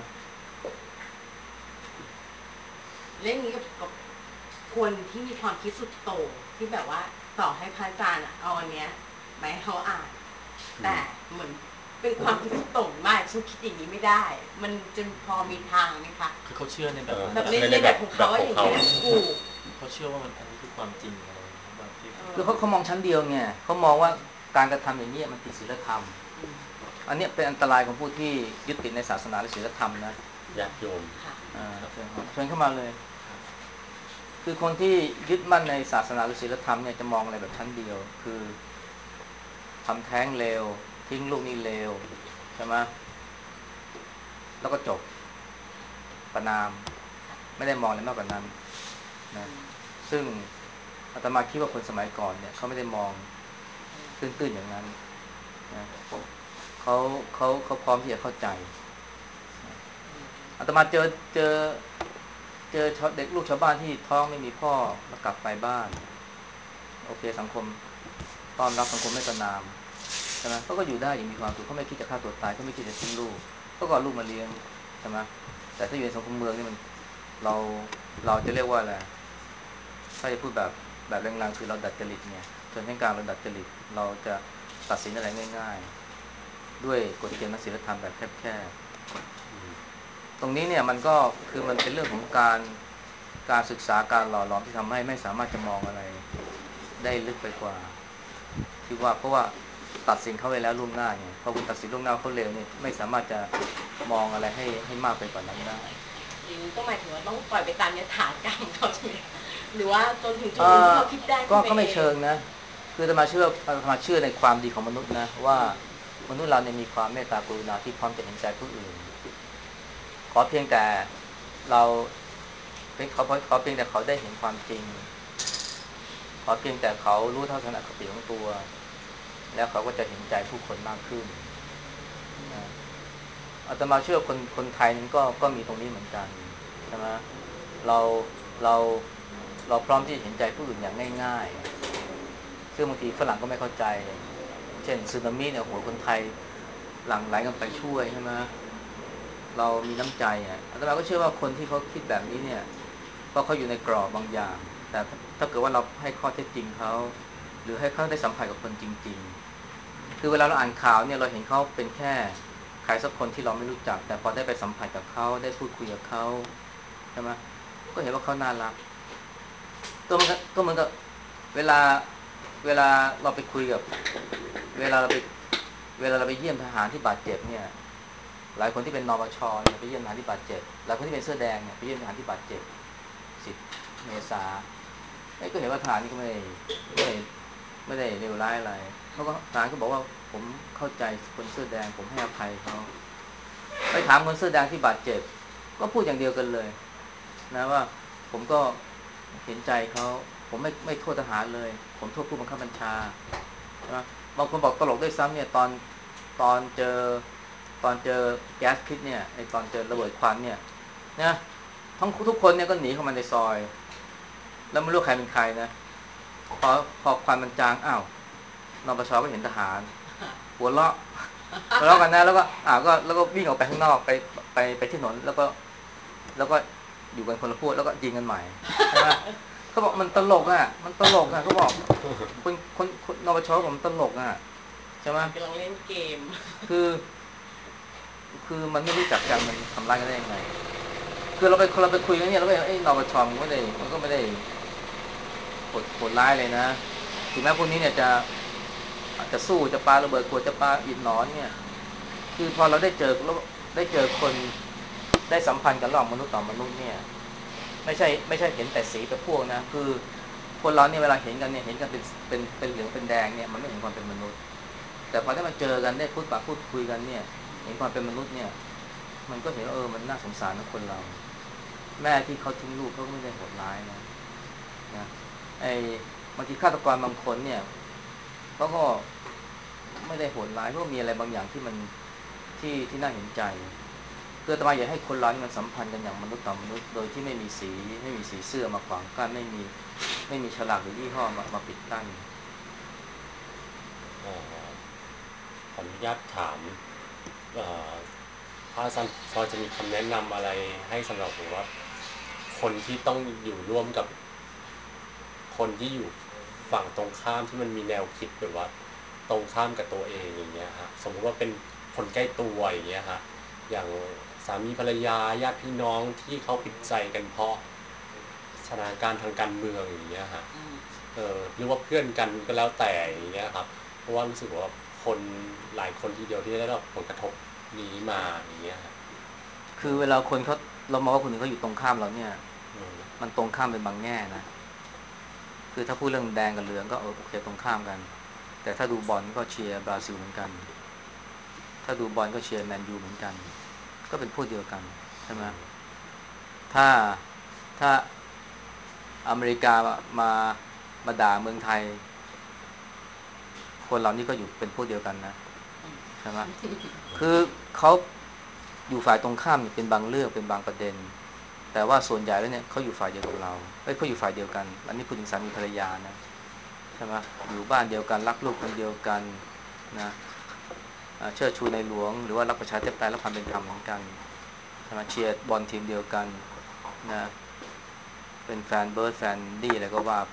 เรื่องนี้กับคนที่มีความคิดสุดโต่งที่แบบว่าต่อให้พระอาจารย์เอาอันเนี้ยมาให้เขาอ่านแต่เหมือนเป็นความคิดสุดโต่งมากฉันคิดอย่างนี้ไม่ได้มันจะพอมีทางไหมคะคือเขาเชื่อในแบบในแบบของเขาอย่างนี้ถูกเขาเชื่อว่ามันอันนี้คือความจริงอะไรแบบที่คือเขามองชั้นเดียวไงเขามองว่าการกระทำอย่างนี้มันผิดศีลธรรมอันนี้เป็นอันตรายของผู้ที่ยึดติดในศาสนาและศีลธรรมนะญาติโยมเชิญเข้ามาเลยคือคนที่ยึดมั่นในศาสนาหรือศีลธรรมเนี่ยจะมองอะไรแบบชั้นเดียวคือทำแท้งเลวทิ้งลูกนี่เลวใช่ไหมแล้วก็จบประนามไม่ได้มองอะไรมากกว่านั้นนะซึ่งอาตมาคิดว่าคนสมัยก่อนเนี่ยเขาไม่ได้มองตื้นๆอย่างนั้นนะเขาพร้อมที่จะเข้าใจอาตมาเจอเด็กลูกชาวบ้านที่ท้องไม่มีพ่อแล้วกลับไปบ้านโอเคสังคมต้อนรับสังคมไม่ประนามใช่ไหมเขาก็อยู่ได้อย่างมีความสุขเขาไม่คิดจะฆ่าตัวตายเขาไม่คิดจะทิ้งลูกเขาก็เอาลูกมาเลี้ยงใช่ไหมแต่ถ้าอยู่ในสังคมเมืองนี่มันเราเราจะเรียกว่าอะไรถ้าจะพูดแบบแรงๆคือเราดัดจริตเนี่ยชนชั้นกลางเราดัดจริตเราจะตัดสินอะไรง่ายๆด้วยกฎเกณฑ์ศีลธรรมแบบแคบๆตรงนี้เนี่ยมันก็คือมันเป็นเรื่องของการศึกษาการหล่อหลอมที่ทำให้ไม่สามารถจะมองอะไรได้ลึกไปกว่าที่ว่าเพราะว่าตัดสินเขาไปแล้วล่วงหน้าไงพอคุณตัดสินล่วงหน้าเขาเร็วเนี่ยไม่สามารถจะมองอะไรให้มากไปกว่านั้นได้อย่างนี้ก็หมายถึงว่าต้องปล่อยไปตามยถากรรมเขาใช่ไหมหรือว่าจนถึงจุดหนึ่งที่เขาคิดได้ก็ไม่เชิงนะคืออาตมาเชื่อในความดีของมนุษย์นะว่ามนุษย์เราเนี่ยมีความเมตตากรุณาที่พร้อมจะเห็นใจผู้อื่นขอเพียงแต่เราขอเพียงแต่เขาได้เห็นความจริงขอเพียงแต่เขารู้เท่าทันอคติของตัวแล้วเขาก็จะเห็นใจผู้คนมากขึ้นนะอาตมาเชื่อคนไทยนั้นก็มีตรงนี้เหมือนกันใช่ไหมเราเราเราพร้อมที่จะเห็นใจผู้อื่นอย่างง่ายๆซึ่งบางทีฝรั่งก็ไม่เข้าใจเช่นสึนามิเนี่ยโหคนไทยหลั่งไหลกันไปช่วยใช่ไหมเรามีน้ำใจอาตมาก็เชื่อว่าคนที่เขาคิดแบบนี้เนี่ยเพราะเขาอยู่ในกรอบบางอย่างแต่ถ้าเกิดว่าเราให้ข้อเท็จจริงเขาหรือให้เขาได้สัมผัสกับคนจริงๆคือเวลาเราอ่านข่าวเนี่ยเราเห็นเขาเป็นแค่ใครสักคนที่เราไม่รู้จักแต่พอได้ไปสัมผัสกับเขาได้พูดคุยกับเขาใช่ไหมก็เห็นว่าเขาน่ารักก็เหมือนกับเวลาเวลาเราไปคุยกับเวลาเราไปเยี่ยมทหารที่บาดเจ็บเนี่ยหลายคนที่เป็นนปชเนี่ยไปเยี่ยมทหารที่บาดเจ็บหลายคนที่เป็นเสื้อแดงเนี่ยไปเยี่ยมทหารที่บาดเจ็บ10 เมษายนก็เห็นว่าทหารนี่ก็ไม่ได้ไม่ได้เลวร้ายอะไรเขาก็ทหารก็บอกว่าผมเข้าใจคนเสื้อแดงผมให้อภัยเขาไปถามคนเสื้อแดงที่บาดเจ็บก็พูดอย่างเดียวกันเลยนะว่าผมก็เห็นใจเขาผมไม่โทษทหารเลยผมโทษผู้บังคับบัญชาใช่ไหมบางคนบอกตลกด้วยซ้ำเนี่ยตอนเจอตอนเจอแก๊สพิษเนี่ยไอตอนเจอระเบิดควันเนี่ยนะทุกคนเนี่ยก็หนีเข้ามาในซอยแล้วไม่รู้ใครเป็นใครนะพอควันมันจางอ้าวนปชก็เห็นทหารหัวเราะกันนะแล้วก็แล้วก็วิ่งออกไปข้างนอกไปที่ถนนแล้วก็อยู่กันคนละพวกแล้วก็ยิงกันใหม่ใช่ไหมเขาบอกมันตลกอ่ะเขาบอกคนนปชผมตลกอ่ะใช่ไหมกำลังเล่นเกมคือมันไม่รู้จักกันมันทำร้ายกันได้ยังไงคือเราไปคุยกันเนี่ยเราก็ไอ้นปชมันก็ไม่ได้โหดร้ายเลยนะถึงแม้พวกนี้เนี่ยจะสู้จะปาระเบิดขวดจะปาอิฐหนอนเนี่ยคือพอเราได้เจอคนได้สัมพันธ์กันระหว่างมนุษย์ต่อมนุษย์เนี่ยไม่ใช่เห็นแต่สีแต่พวกนะคือคนเราเนี่ยเวลาเห็นกันเนี่ยเห็นกันเป็นเหลืองเป็นแดงเนี่ยมันไม่เห็นความเป็นมนุษย์แต่พอได้มาเจอกันได้พูดคุยกันเนี่ยเห็นความเป็นมนุษย์เนี่ยมันก็เห็นมันน่าสงสารนะคนเราแม่ที่เขาทิ้งลูกเขาก็ไม่ได้โหดร้ายนะไอ้บางทีฆาตกรบางคนเนี่ยเขาก็ไม่ได้โหดร้ายเพราะมีอะไรบางอย่างที่มันที่น่าเห็นใจคืออาตมาอยากให้คนเรานี่มันสัมพันธ์กันอย่างมนุษย์ต่อมนุษย์โดยที่ไม่มีสีเสื้อมาขวางกั้นไม่มีฉลากหรือยี่ห้อมาปิดกั้นขออนุญาตถามพระอาจารย์พอจะมีคำแนะนำอะไรให้สำหรับผมว่าคนที่ต้องอยู่ร่วมกับคนที่อยู่ฝั่งตรงข้ามที่มันมีแนวคิดแบบว่าตรงข้ามกับตัวเองอย่างเงี้ยฮะสมมติว่าเป็นคนใกล้ตัวอย่างเงี้ยฮะอย่างสามีภรรยาญาติพี่น้องที่เขาผิดใจกันเพราะสถานการณ์ทางการเมืองอย่างเงี้ยฮะหรือว่าเพื่อนกันก็แล้วแต่อย่างเงี้ยครับเพราะว่ารู้สึกว่าคนหลายคนทีเดียวที่ได้รับผลกระทบนี้มาอย่างเงี้ยครับคือเวลาคนเรามองว่าคนอื่นเขาอยู่ตรงข้ามเราเนี่ยมันตรงข้ามเป็นบางแง่นะคือถ้าพูดเรื่องแดงกับเหลืองก็โอเคตรงข้ามกันแต่ถ้าดูบอลก็เชียร์บราซิลเหมือนกันถ้าดูบอลก็เชียร์แมนยูเหมือนกันก็เป็นพวกเดียวกันใช่ไหมถ้าถ้าอเมริกามาด่าเมืองไทยคนเหล่านี้ก็อยู่เป็นพวกเดียวกันนะใช่ไหมคือเขาอยู่ฝ่ายตรงข้ามเป็นบางเรื่องเป็นบางประเด็นแต่ว่าส่วนใหญ่แล้วเนี่ยเขาอยู่ฝ่ายเดียวกับเราเขาอยู่ฝ่ายเดียวกันอันนี้พูดถึงสามีภรรยานะใช่ไหมอยู่บ้านเดียวกันรักลูกคนเดียวกันนะเชิดชูในหลวงหรือว่ารักประชาธิปไตยและความเป็นธรรมเหมือนกันใช่ไหมเชียร์บอลทีมเดียวกันนะเป็นแฟนเบิร์ดแฟนดี้อะไรก็ว่าไป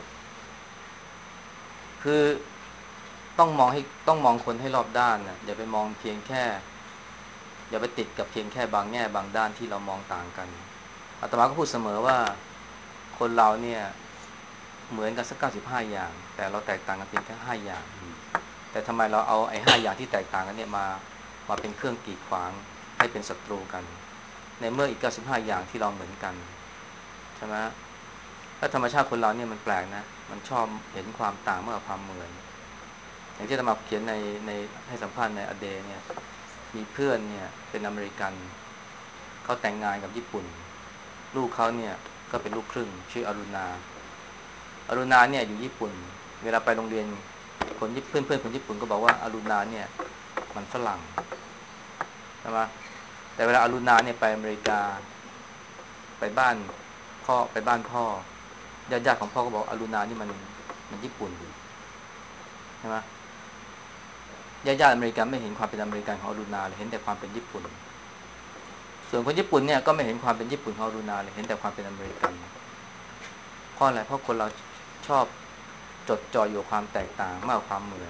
คือต้องมองคนให้รอบด้านนะอย่าไปมองเพียงแค่อย่าไปติดกับเพียงแค่บางแง่บางด้านที่เรามองต่างกันอาตมาก็พูดเสมอว่าคนเราเนี่ยเหมือนกันสัก95อย่างแต่เราแตกต่างกันเพียงแค่5อย่างแต่ทำไมเราเอาไอ้5อย่างที่แตกต่างกันเนี่ยมาเป็นเครื่องกีดขวางให้เป็นศัตรูกันในเมื่ออีก95อย่างที่เราเหมือนกันใช่ไหมแล้วธรรมชาติคนเราเนี่ยมันแปลกนะมันชอบเห็นความต่างมากกว่าความเหมือนอย่างที่อาตมาเขียนในให้สัมภาษณ์ในอเดเนี่ยมีเพื่อนเนี่ยเป็นอเมริกันเขาแต่งงานกับญี่ปุ่นลูกเขาเนี่ยก็เป็นลูกครึ่งชื่ออรุณาเนี่ยอยู่ญี่ปุ่นเวลาไปโรงเรียนเพื่อนคนญี่ปุ่นก็บอกว่าอรุณาเนี่ยมันฝรั่งใช่ไหมแต่เวลาอรุณาเนี่ยไปอเมริกาไปบ้านพ่อญาติของพ่อก็บอกอรุณานี่มันญี่ปุ่นใช่ไหมญาติอเมริกันไม่เห็นความเป็นอเมริกันของอรุณาเลยเห็นแต่ความเป็นญี่ปุ่นส่วนคนญี่ปุ่นเนี่ยก็ไม่เห็นความเป็นญี่ปุ่นของอรุณาเลยเห็นแต่ความเป็นอเมริกันเพราะอะไรเพราะคนเราชอบจดจ่ออยู่ความแตกต่างมากกว่าความเหมือน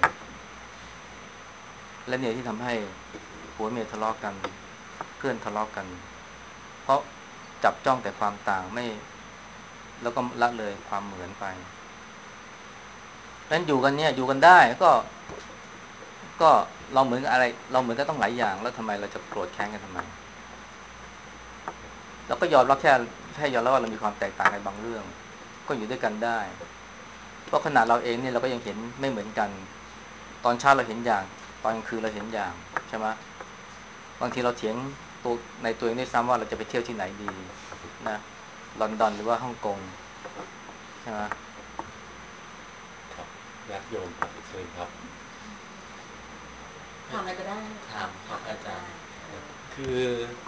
และเนี่ยที่ทำให้ผัวเมียทะเลาะกันเพื่อนทะเลาะกันเพราะจับจ้องแต่ความต่างไม่แล้วก็ละเลยความเหมือนไปนั้นอยู่กันเนี่ยอยู่กันได้ก็ก็เราเหมือนกับอะไรเราเหมือนก็ต้องหลายอย่างแล้วทำไมเราจะโกรธแค้นกันทำไมเราก็ยอมรับแค่ยอมรับว่าเรามีความแตกต่างในบางเรื่องก็อยู่ด้วยกันได้เพราะขนาดเราเองเนี่ยเราก็ยังเห็นไม่เหมือนกันตอนเช้าเราเห็นอย่างตอนกลางคืนเราเห็นอย่างใช่ไหมบางทีเราเถียงตัวในตัวเองด้วยซ้ำว่าเราจะไปเที่ยวที่ไหนดีนะลอนดอนหรือว่าฮ่องกงใช่ไหมครับญาติโยมครับเชิญครับถามอะไรก็ได้ถามครับอาจารย์เออคือ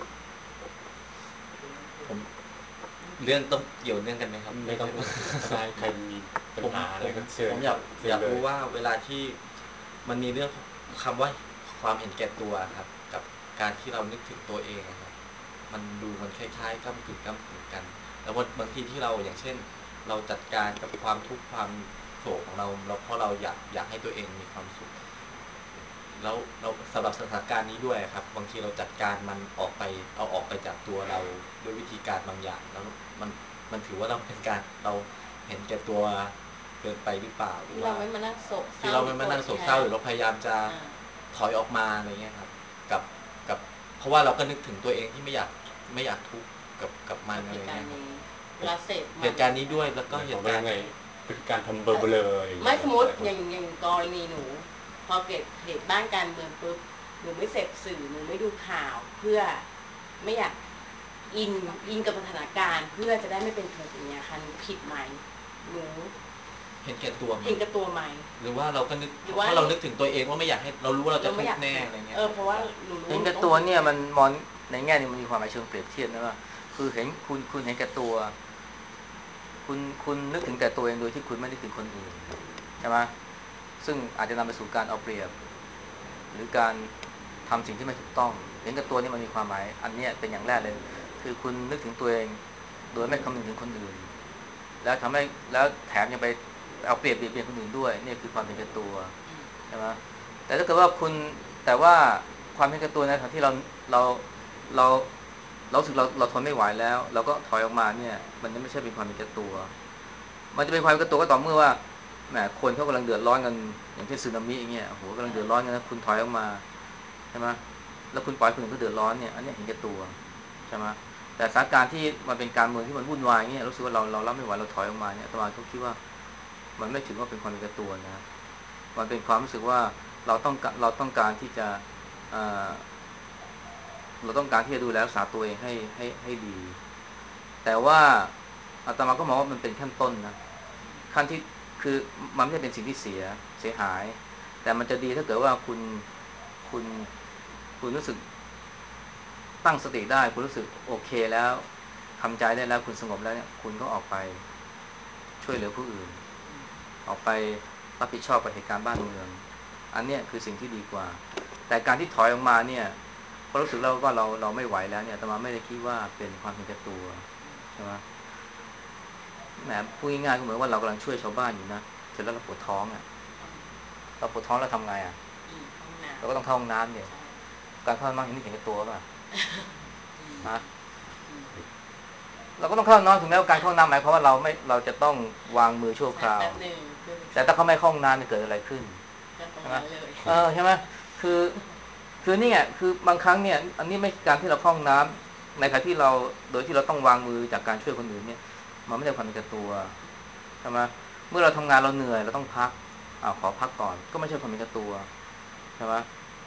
ผมเรื่องต้องเกี่ยวเนื่องกันไหมครับไม่ต้องได้ใครมีปัญหาอะไรก็เชิญผมอครัยาบกเชิญอยากเลยรู้ว่าเวลาที่มันมีเรื่องคำว่าความเห็นแก่ตัวครับ กับการที่เรานึกถึงตัวเองครับมันดูมันคล้ายๆก้ำกึ่งกัน แล้วบางทีที่เราอย่างเช่น เราจัดการกับความทุกข์ความโศกของเราเพราะเราอยากให้ตัวเองมีความสุขแล้วเราสำหรับสถานการณ์นี้ด้วยครับบางทีเราจัดการมันเอาออกไปจากตัวเราด้วยวิธีการบางอย่างแล้วมันถือว่าเราเป็นการเราเห็นแก่ตัวเกินไปหรือเปล่าหรือที่ว่าเราไม่มานั่งโศกเศร้าที่เราไม่มานั่งโศกเศร้าหรือเราพยายามจะอ่าถอยออกมาอะไรเงี้ยครับกับเพราะว่าเราก็นึกถึงตัวเองที่ไม่อยากทุกข์กับมันอะไรเหตุการเงี้ยณ์ครับนี้เวลาเสพมันเหตุการณ์นี้ด้วยแล้วก็เหตุการณ์ไงเป็นการทำเบลอๆอย่างเงี้ยไม่สมมติอย่างกรณีหนู พอเกิดเหตุบ้านการเมืองปุ๊บหนูไม่เสพสื่อหนูไม่ดูข่าวเพื่อไม่อยากอินกับสถานการณ์เพื่อจะได้ไม่เป็นทุกข์อย่างเงี้ยค่ะหนูผิดไหมหนูเห็นแก่ตัวไหมเห็นกับตัวไหมหรือว่าเราก็นึกหรือว่าเพราะเรานึกถึงตัวเองว่าไม่อยากให้เรารู้ว่าเราจะทุไม่กอยากข์แน่อะไรเงี้ยเพราะว่าหนูรู้เห็นแก่ตัวเนี่ยมันมองในแง่นี้มันมีความหมายเชิงเปรียบเทียบนะว่าคือเห็นคุณเห็นแก่ตัวคุณนึกถึงแต่ตัวเองโดยที่คุณไม่นึกถึงคนอื่นใช่ไหมซึ่งอาจจะนำไปสู่การเอาเปรียบหรือการทำสิ่งที่ไม่ถูกต้องเห็นแก่ตัวนี่มันมีความหมายอันเนี้ยเป็นอย่างแรกเลยคือคุณนึกถึงตัวเองโดยไม่คำนึงถึงคนอื่นแล้วทำให้แล้วแถมยังไปเอาเปรียบเบียดเบียนคนอื่นด้วยนี่คือความเห็นแก่ตัวใช่ไหมแต่ถ้าเกิดว่าแต่ว่าความเห็นแก่ตัวในขณะที่เราเราเราสึกเราทนไม่ไหวแล้วเราก็ถอยออกมาเนี่ยมันจะไม่ใช่เป็นความเห็นแก่ตัวมันจะเป็นความเห็นแก่ตัวก็ต่อเมื่อว่าแหมคนเขากำลังเดือดร้อนกันอย่างเช่นสึนามิอย่างเงี้ยโอ้โหกำลังเดือดร้อนกันนะคุณถอยออกมาใช่ไหมแล้วคุณปล่อยคนอื่นเขาเดือดร้อนเนี่ยอันนี้เห็นแก่ตัวใช่ไหมแต่สถานการณ์ที่มันเป็นการเมืองที่มันวุ่นวายเงี้ยรู้สึกว่าเรารับไม่ไหวเราถอยออกมาเนี่ยอาตมาก็คิดว่ามันไม่ถือว่าเป็นความเห็นแก่ตัวนะมันเป็นความรู้สึกว่าเราต้องการที่จะเอ่อเราต้องการที่จะดูแลรักษาตัวเองให้ดีแต่ว่าอาตมาก็มองว่ามันเป็นขั้นต้นนะขั้นที่คือมันไม่ได้เป็นสิ่งที่เสียหายแต่มันจะดีถ้าเกิดว่าคุณคุณรู้สึกตั้งสติได้คุณรู้สึกโอเคแล้วทำใจได้แล้วคุณสงบแล้วเนี่ยคุณก็ออกไปช่วยเหลือผู้อื่นออกไปรับผิดชอบกับเหตุการณ์บ้านเมืองอันเนี้ยคือสิ่งที่ดีกว่าแต่การที่ถอยออกมาเนี่ยพอรู้สึกแล้วว่าเราไม่ไหวแล้วเนี่ยอาตมาไม่ได้คิดว่าเป็นความเห็นแก่ตัวใช่ไหมแหมพูดง่ายๆก็เหมือนว่าเรากำลังช่วยชาวบ้านอยู่นะเสร็จแล้วเราปวดท้องอ่ะเราปวดท้องแล้วทำไงอ่ะห้องน้ำเราก็ต้องเข้าห้องน้ำเนี่ยการเข้าห้องน้ำเห็นนี่เห็นกับตัวป่ะฮะเราก็ต้องเข้าห้องน้ำถึงแม้ว่าการเข้าห้องน้ำหมายความว่าเราจะต้องวางมือชั่วคราวแป๊บหนึ่งคือแต่ถ้าเขาไม่เข้าห้องน้ำจะเกิดอะไรขึ้นก็ตรงนั้นเลยใช่ไหมคือนี่ไงคือบางครั้งเนี่ยอันนี้ไม่การที่เราเข้าห้องน้ำในขณะที่เราโดยที่เราต้องวางมือจากการช่วยคนอื่นเนี่ยมันไม่ได้ความเป็นกับตัวใช่ไหมเมื่อเราทำงานเราเหนื่อยเราต้องพักขอพักก่อนก็ไม่ใช่ความเป็นกับตัวใช่ไหม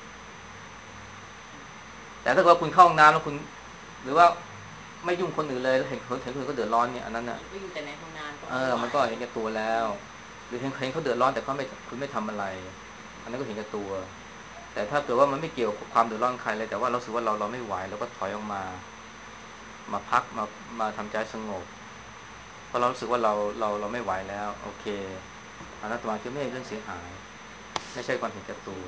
แต่ถ้าเกิดว่าคุณเข้าห้องน้ำแล้วคุณหรือว่าไม่ยุ่งคนอื่นเลยแล้วเห็นคนอื่นก็เดือดร้อนเนี่ยอันนั้นน่ะก็อยู่แต่ในห้องน้ำก็มันก็เห็นแก่ตัวแล้วหรือเห็นเขาเดือดร้อนแต่คุณไม่ทำอะไรอันนั้นก็เห็นแก่ตัวแต่ถ้าเกิดว่ามันไม่เกี่ยวกับความเดือดร้อนใครเลยแต่ว่าเราสึกว่าเราไม่ไหวเราก็ถอยออกมาพักมาทำใจสงบเพราะเรารู้สึกว่าเราไม่ไหวแล้วโอเคอันนั้นตัวจะไม่ใช่เรื่องเสียหายไม่ใช่ความเห็นแก่ตัว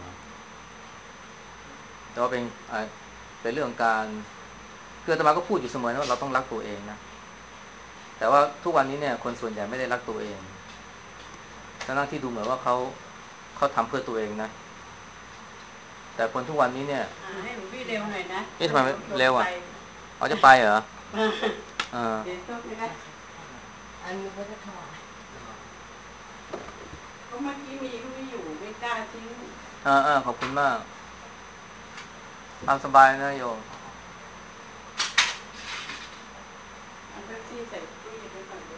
แต่ว่าเป็นเรื่องการคืออาตมาก็พูดอยู่เสมอนะว่าเราต้องรักตัวเองนะแต่ว่าทุกวันนี้เนี่ยคนส่วนใหญ่ไม่ได้รักตัวเองทั้งที่ดูเหมือนว่าเขาทำเพื่อตัวเองนะแต่คนทุกวันนี้เนี่ยให้หลวงพี่เร็วหน่อยนะนี่ทำไมเร็วอ่ะเขาจะไปเหรอเดี๋ยวต้องไปนะอันนี้เขาจะถอดก็เมื่อกี้มีก็ไม่อยู่ไม่กล้าทิ้งขอบคุณมากตามสบายนะโยมเอาแท็กซี่ใส่ตู้เย็นไว้ก่อนด้วย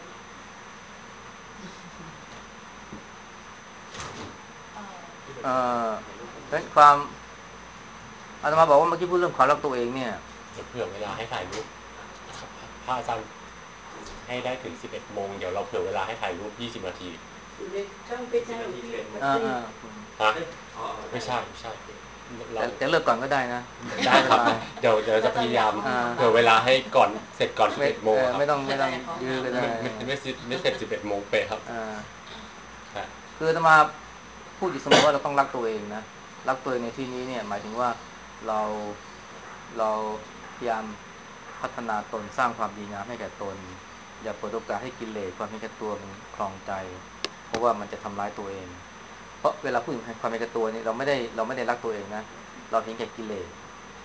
เอ่อเป็นความอาตมาบอกว่าเมื่อกี้พูดเรื่องความรักตัวเองเนี่ยเดี๋ยวเผื่อเวลาให้ถ่ายรูปพระอาจารย์ให้ได้ถึง11 โมงเดี๋ยวเราเผื่อเวลาให้ถ่ายรูป20 นาทีอยู่ในช่องเพชรของพี่แท็กซี่ฮะไม่ใช่เราแต่เลิกก่อนก็ได้นะได้ครับเดี๋ยวจะพยายามเผื่อเวลาให้ก่อนเสร็จก่อน11 โมงครับไม่ต้องยื้อก็ได้ไม่เสร็จ11 โมงเป๊ะครับคืออาตมาพูดอยู่เสมอว่าเราต้องรักตัวเองนะรักตัวเองในที่นี้เนี่ยหมายถึงว่าเราพยายามพัฒนาตนสร้างความดีงามให้แก่ตนอย่าเปิดโอกาสให้กิเลสความเห็นแก่ตัวมันครองใจเพราะว่ามันจะทำร้ายตัวเองเพราะเวลาพูดถึงความเห็นแก่ตัวนี่เราไม่ได้รักตัวเองนะเราเห็นแก่กิเลส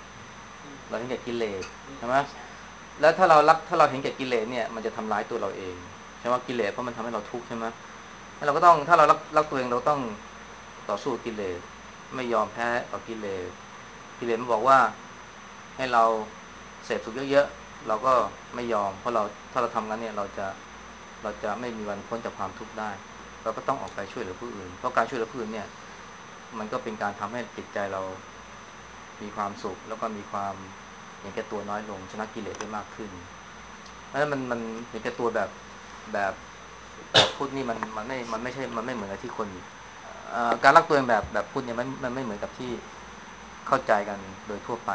ใช่ไหมแล้วถ้าเราเห็นแก่กิเลสเนี่ยมันจะทำร้ายตัวเราเองใช่ไหมกิเลสเพราะมันทำให้เราทุกข์ใช่ไหมเราก็ต้องถ้าเรารักตัวเองเราต้องต่อสู้กิเลสไม่ยอมแพ้ต่อกิเลสมันบอกว่าให้เราเสพสุขเยอะๆเราก็ไม่ยอมเพราะถ้าเราทำงั้นเนี่ยเราจะไม่มีวันพ้นจากความทุกข์ได้เราก็ต้องออกไปช่วยเหลือผู้อื่นเพราะการช่วยเหลือผู้อื่นเนี่ยมันก็เป็นการทำให้จิตใจเรามีความสุขแล้วก็มีความเห็นแก่ตัวน้อยลงชนะกิเลสได้มากขึ้นเพราะฉะนั้นมันเห็นแก่ตัวแบบพุทธนี่มันไม่ใช่มันไม่เหมือนกับที่คนการรักตัวเองแบบพุทธเนี่ยมันไม่เหมือนกับที่เข้าใจกันโดยทั่วไป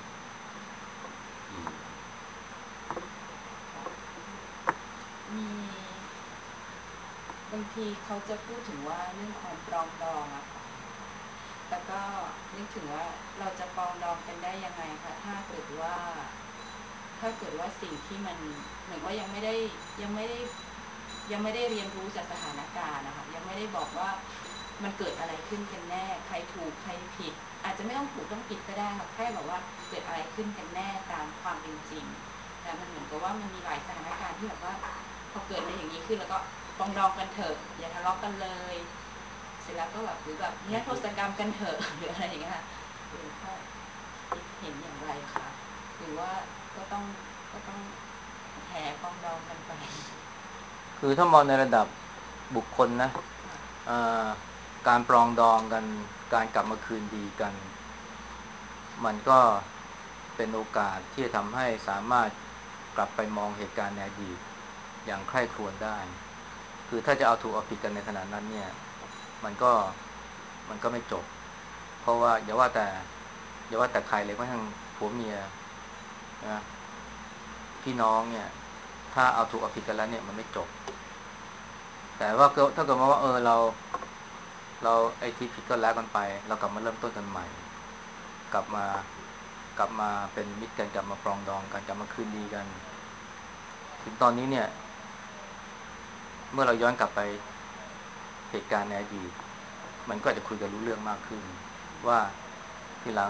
มีบางทีเขาจะพูดถึงว่าเรื่องความปรองดองอะค่ะแล้วก็นึกถึงว่าเราจะปรองดองกันได้ยังไงคะถ้าเกิดว่าสิ่งที่มันเหมือนว่ายังไม่ได้เรียนรู้จากสถานการณ์นะคะยังไม่ได้บอกว่ามันเกิดอะไรขึ้นกันแน่ใครถูกใครผิดอาจจะไม่ต้องถูกต้องผิดก็ได้ค่ะแค่บอกว่าเกิดอะไรขึ้นกันแน่ตามความเป็นจริงแต่มันเหมือนกับว่ามันมีหลายสถานการณ์ที่แบบว่าพอเกิดอะไรอย่างนี้ขึ้นแล้วก็ปรองดองกันเถอะอย่าทะเลาะกันเลยเสร็จแล้วก็แบบหรือแบบนิรโทษกรรมกันเถอะหรืออะไรอย่างเงี้ยค่ะหรือถ้าเห็นอย่างไรคะหรือว่าก็ต้องแผ่ปรองดองกันไปคือถ้ามองในระดับบุคคลนะการปรองดองกันการกลับมาคืนดีกันมันก็เป็นโอกาสที่จะทำให้สามารถกลับไปมองเหตุการณ์ในอดีตอย่างใคร่ครวญได้คือถ้าจะเอาถูกเอาผิดกันในขณะนั้นเนี่ยมันก็ไม่จบเพราะว่าอย่าว่าแต่ใครเลยเพราะทั้งผัวเมียนะพี่น้องเนี่ยถ้าเอาถูกเอาผิดกันแล้วเนี่ยมันไม่จบแต่ว่าถ้าเกิดว่าเราไอ้ที่ผิดก็แล้วกันไปเรากลับมาเริ่มต้นกันใหม่กลับมเป็นมิตรกันกลับมาปรองดองกันกลับมาคืนดีกันถึงตอนนี้เนี่ยเมื่อเราย้อนกลับไปเหตุการณ์ในอดีตมันก็จะคุยกันรู้เรื่องมากขึ้นว่าทีหลัง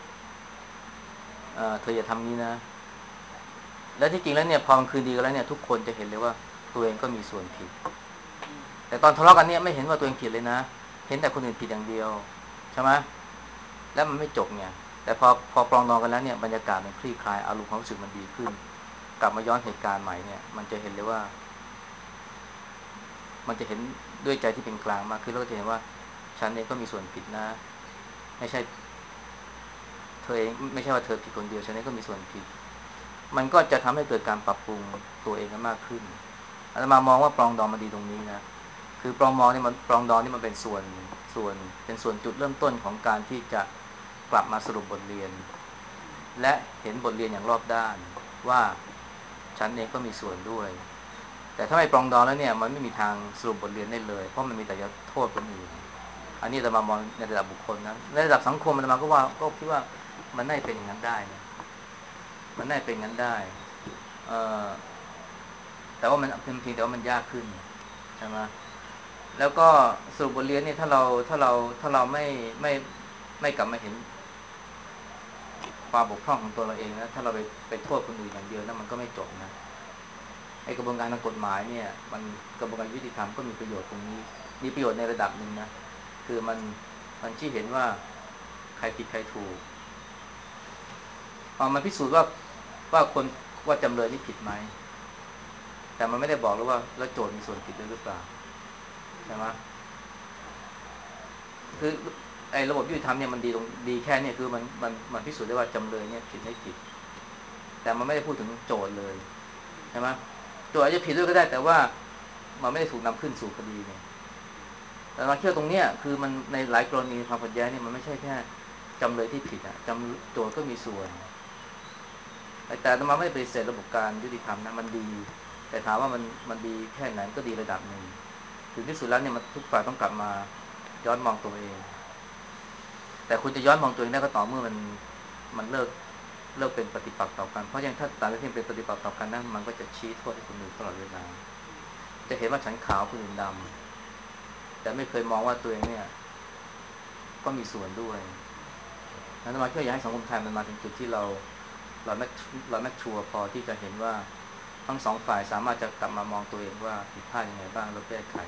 เธออย่าทำนี้นะและที่จริงแล้วเนี่ยพอมันคืนดีกันแล้วเนี่ยทุกคนจะเห็นเลยว่าตัวเองก็มีส่วนผิดแต่ตอนทะเลาะกันเนี่ยไม่เห็นว่าตัวเองผิดเลยนะเห็นแต่คนอื่นผิดอย่างเดียวใช่ไหมแล้วมันไม่จบเนี่ยแต่พอปรองดองกันแล้วเนี่ยบรรยากาศมันคลี่คลายอารมณ์ความรู้สึกมันดีขึ้นกลับมาย้อนเหตุการณ์ใหม่เนี่ยมันจะเห็นเลยว่ามันจะเห็นด้วยใจที่เป็นกลางมากขึ้นแล้วก็จะเห็นว่าฉันเองก็มีส่วนผิดนะไม่ใช่เธอเองไม่ใช่ว่าเธอผิดคนเดียวฉันเองก็มีส่วนผิดมันก็จะทำให้เกิดการปรับปรุงตัวเองกันมากขึ้นอาตมามองว่าปรองดองมันดีตรงนี้นะคือปรองดองนี่มันเป็นเป็นส่วนจุดเริ่มต้นของการที่จะกลับมาสรุปบทเรียนและเห็นบทเรียนอย่างรอบด้านว่าฉันเองก็มีส่วนด้วยแต่ถ้าไม่ปรองดองแล้วเนี่ยมันไม่มีทางสรุปบทเรียนได้เลยเพราะมันมีแต่จะโทษคนอื่นอันนี้อาตมามองในระดับบุคคลนะในระดับสังคมอาตมาก็คิดว่ามันน่าเป็นอย่างนั้นได้นะมันน่าเป็นอย่างนั้นได้เอ่อแต่ว่ามันเพียงแต่ว่ามันยากขึ้นใช่ไหมแล้วก็สรุปบทเรียนเนี่ยถ้าเราไม่กลับมาเห็นความบกพร่องของตัวเราเองนะถ้าเราไปโทษคนอื่นอย่างเดียวนะมันก็ไม่จบนะไอ้กระบวนการทางกฎหมายเนี่ยมันกระบวนการยุติธรรมก็มีประโยชน์ตรงนี้มีประโยชน์ในระดับหนึ่งนะคือมันมันชี้เห็นว่าใครผิดใครถูกมันพิสูจน์ว่าคนว่าจำเลยนี่ผิดไหมแต่มันไม่ได้บอกว่าแล้วโจทย์มีส่วนผิดด้วยหรือเปล่าใช่ไหมคือไอ้ระบบยุติธรรมเนี่ยมันดีแค่เนี่ยคือมันพิสูจน์ได้ว่าจำเลยเนี่ยผิดไม่ผิดแต่มันไม่ได้พูดถึงโจทย์เลยใช่ไหมโจทย์อาจจะผิดด้วยก็ได้แต่ว่ามันไม่ได้ถูกนำขึ้นสู่คดีไงแต่เราเชื่อตรงเนี้ยคือมันในหลายกรณีความขัดแย้งเนี่ยมันไม่ใช่แค่จำเลยที่ผิดอ่ะโจทย์ก็มีส่วนแต่มันไม่ได้ปฏิเสธระบบการยุติธรรมนะมันดีแต่ถามว่ามันดีแค่ไหนก็ดีระดับหนึ่งถึงที่สุดแล้วเนี่ยมันทุกฝ่ายต้องกลับมาย้อนมองตัวเองแต่คุณจะย้อนมองตัวเองได้ก็ต่อเมื่อมันเลิกเป็นปฏิปักษ์ต่อกันเพราะอย่างถ้าแต่ละที่เป็นปฏิปักษ์ต่อกันนั้นมันก็จะชี้โทษให้คนอื่นตลอดเวลาจะเห็นว่าฉันขาวคนอื่นดำแต่ไม่เคยมองว่าตัวเองเนี่ยก็มีส่วนด้วยนั้นมาช่วยอยากให้สังคมไทยมันมาถึงจุดที่เราแม็กชัวร์พอที่จะเห็นว่าทั้งสองฝ่ายสามารถจะกลับมามองตัวเองว่าผิดพลาดยังไงบ้างแล้วแก้ไข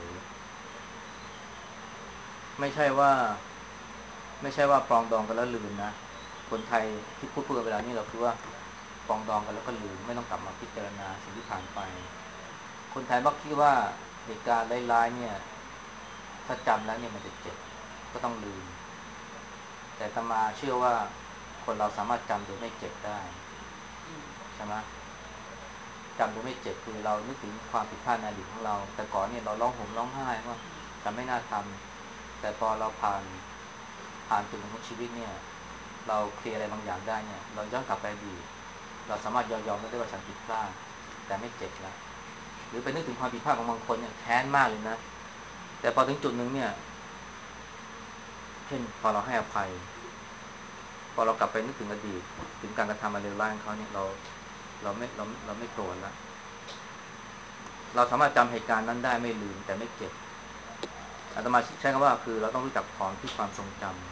ไม่ใช่ว่าปรองดองกันแล้วลืมนะคนไทยที่พูดกันเวลานี้เราคือว่าปรองดองกันแล้วก็ลืมไม่ต้องกลับมาพิจารณาสิ่งที่ผ่านไปคนไทยมักคิดว่าเหตุการณ์ร้ายๆเนี่ยถ้าจำแล้วเนี่ยมันจะเจ็บก็ต้องลืมแต่อาตมาเชื่อว่าคนเราสามารถจำโดยไม่เจ็บได้ใช่ไหมจำโดยไม่เจ็บคือเรานึกถึงความผิดพลาดในอดีตของเราแต่ก่อนเนี่ยเราร้องห่มร้องไห้ว่าจะไม่น่าทำแต่พอเราผ่านจุดหนึ่งของชีวิตเนี่ยเราเคลียร์อะไรบางอย่างได้เนี่ยเราย้อนกลับไปอดีตเราสามารถยอมได้ว่าฉันผิดพลาดแต่ไม่เจ็บแล้วหรือไปนึกถึงความผิดพลาดของบางคนเนี่ยแค้นมากเลยนะแต่พอถึงจุดหนึ่งเนี่ยเช่นพอเราให้อภัยพอเรากลับไปนึกถึงอดีตถึงการกระทำอะไรร้ายของเขาเนี่ยเราไม่โกรธแล้วเราสามารถจำเหตุการณ์นั้นได้ไม่ลืมแต่ไม่เก็บอาตมาใช้คำว่าคือเราต้องรู้จักถอนที่ความทรงจำ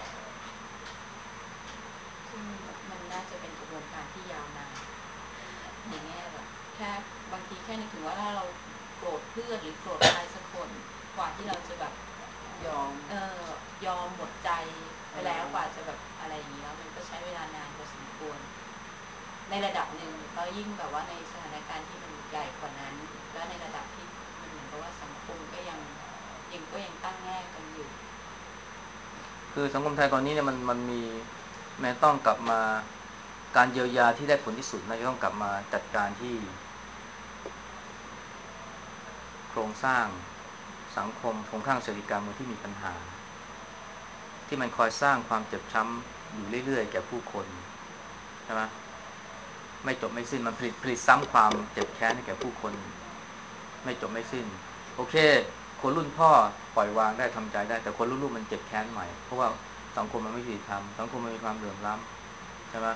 ซึ่งมันน่าจะเป็นกระบวนการที่ยาวนานในแง่แบบแค่บางทีแค่นึกถึงว่าถ้าเราโกรธเพื่อนหรือโกรธใครสักคนกว่าที่เราจะแบบยอมยอมหมดใจไปแล้วกว่าจะแบบอะไรอย่างนี้แล้วมันก็ใช้เวลานานพอสมควรในระดับหนึ่งแล้วยิ่งแบบว่าในสถานการณ์ที่มันใหญ่กว่านั้นแล้วในระดับที่มันเหมือนกับว่าสังคมก็ยังตั้งแง่กันอยู่คือสังคมไทยตอนนี้เนี่ยมันมีแม้ต้องกลับมาการเยียวยาที่ได้ผลที่สุดนะจะต้องกลับมาจัดการที่โครงสร้างสังคมโครงสร้างเศรษฐกิจการเมืองที่มีปัญหาที่มันคอยสร้างความเจ็บช้ำอยู่เรื่อยๆแก่ผู้คนใช่ไหมไม่จบไม่สิ้นมันผลิตซ้ำความเจ็บแค้นให้แก่ผู้คนไม่จบไม่สิ้นโอเคคนรุ่นพ่อปล่อยวางได้ทำใจได้แต่คนรุ่นลูกมันเจ็บแค้นใหม่เพราะว่าสังคมมันไม่ยุติธรรมสังคมมันมีความเหลื่อมล้ำใช่ไหม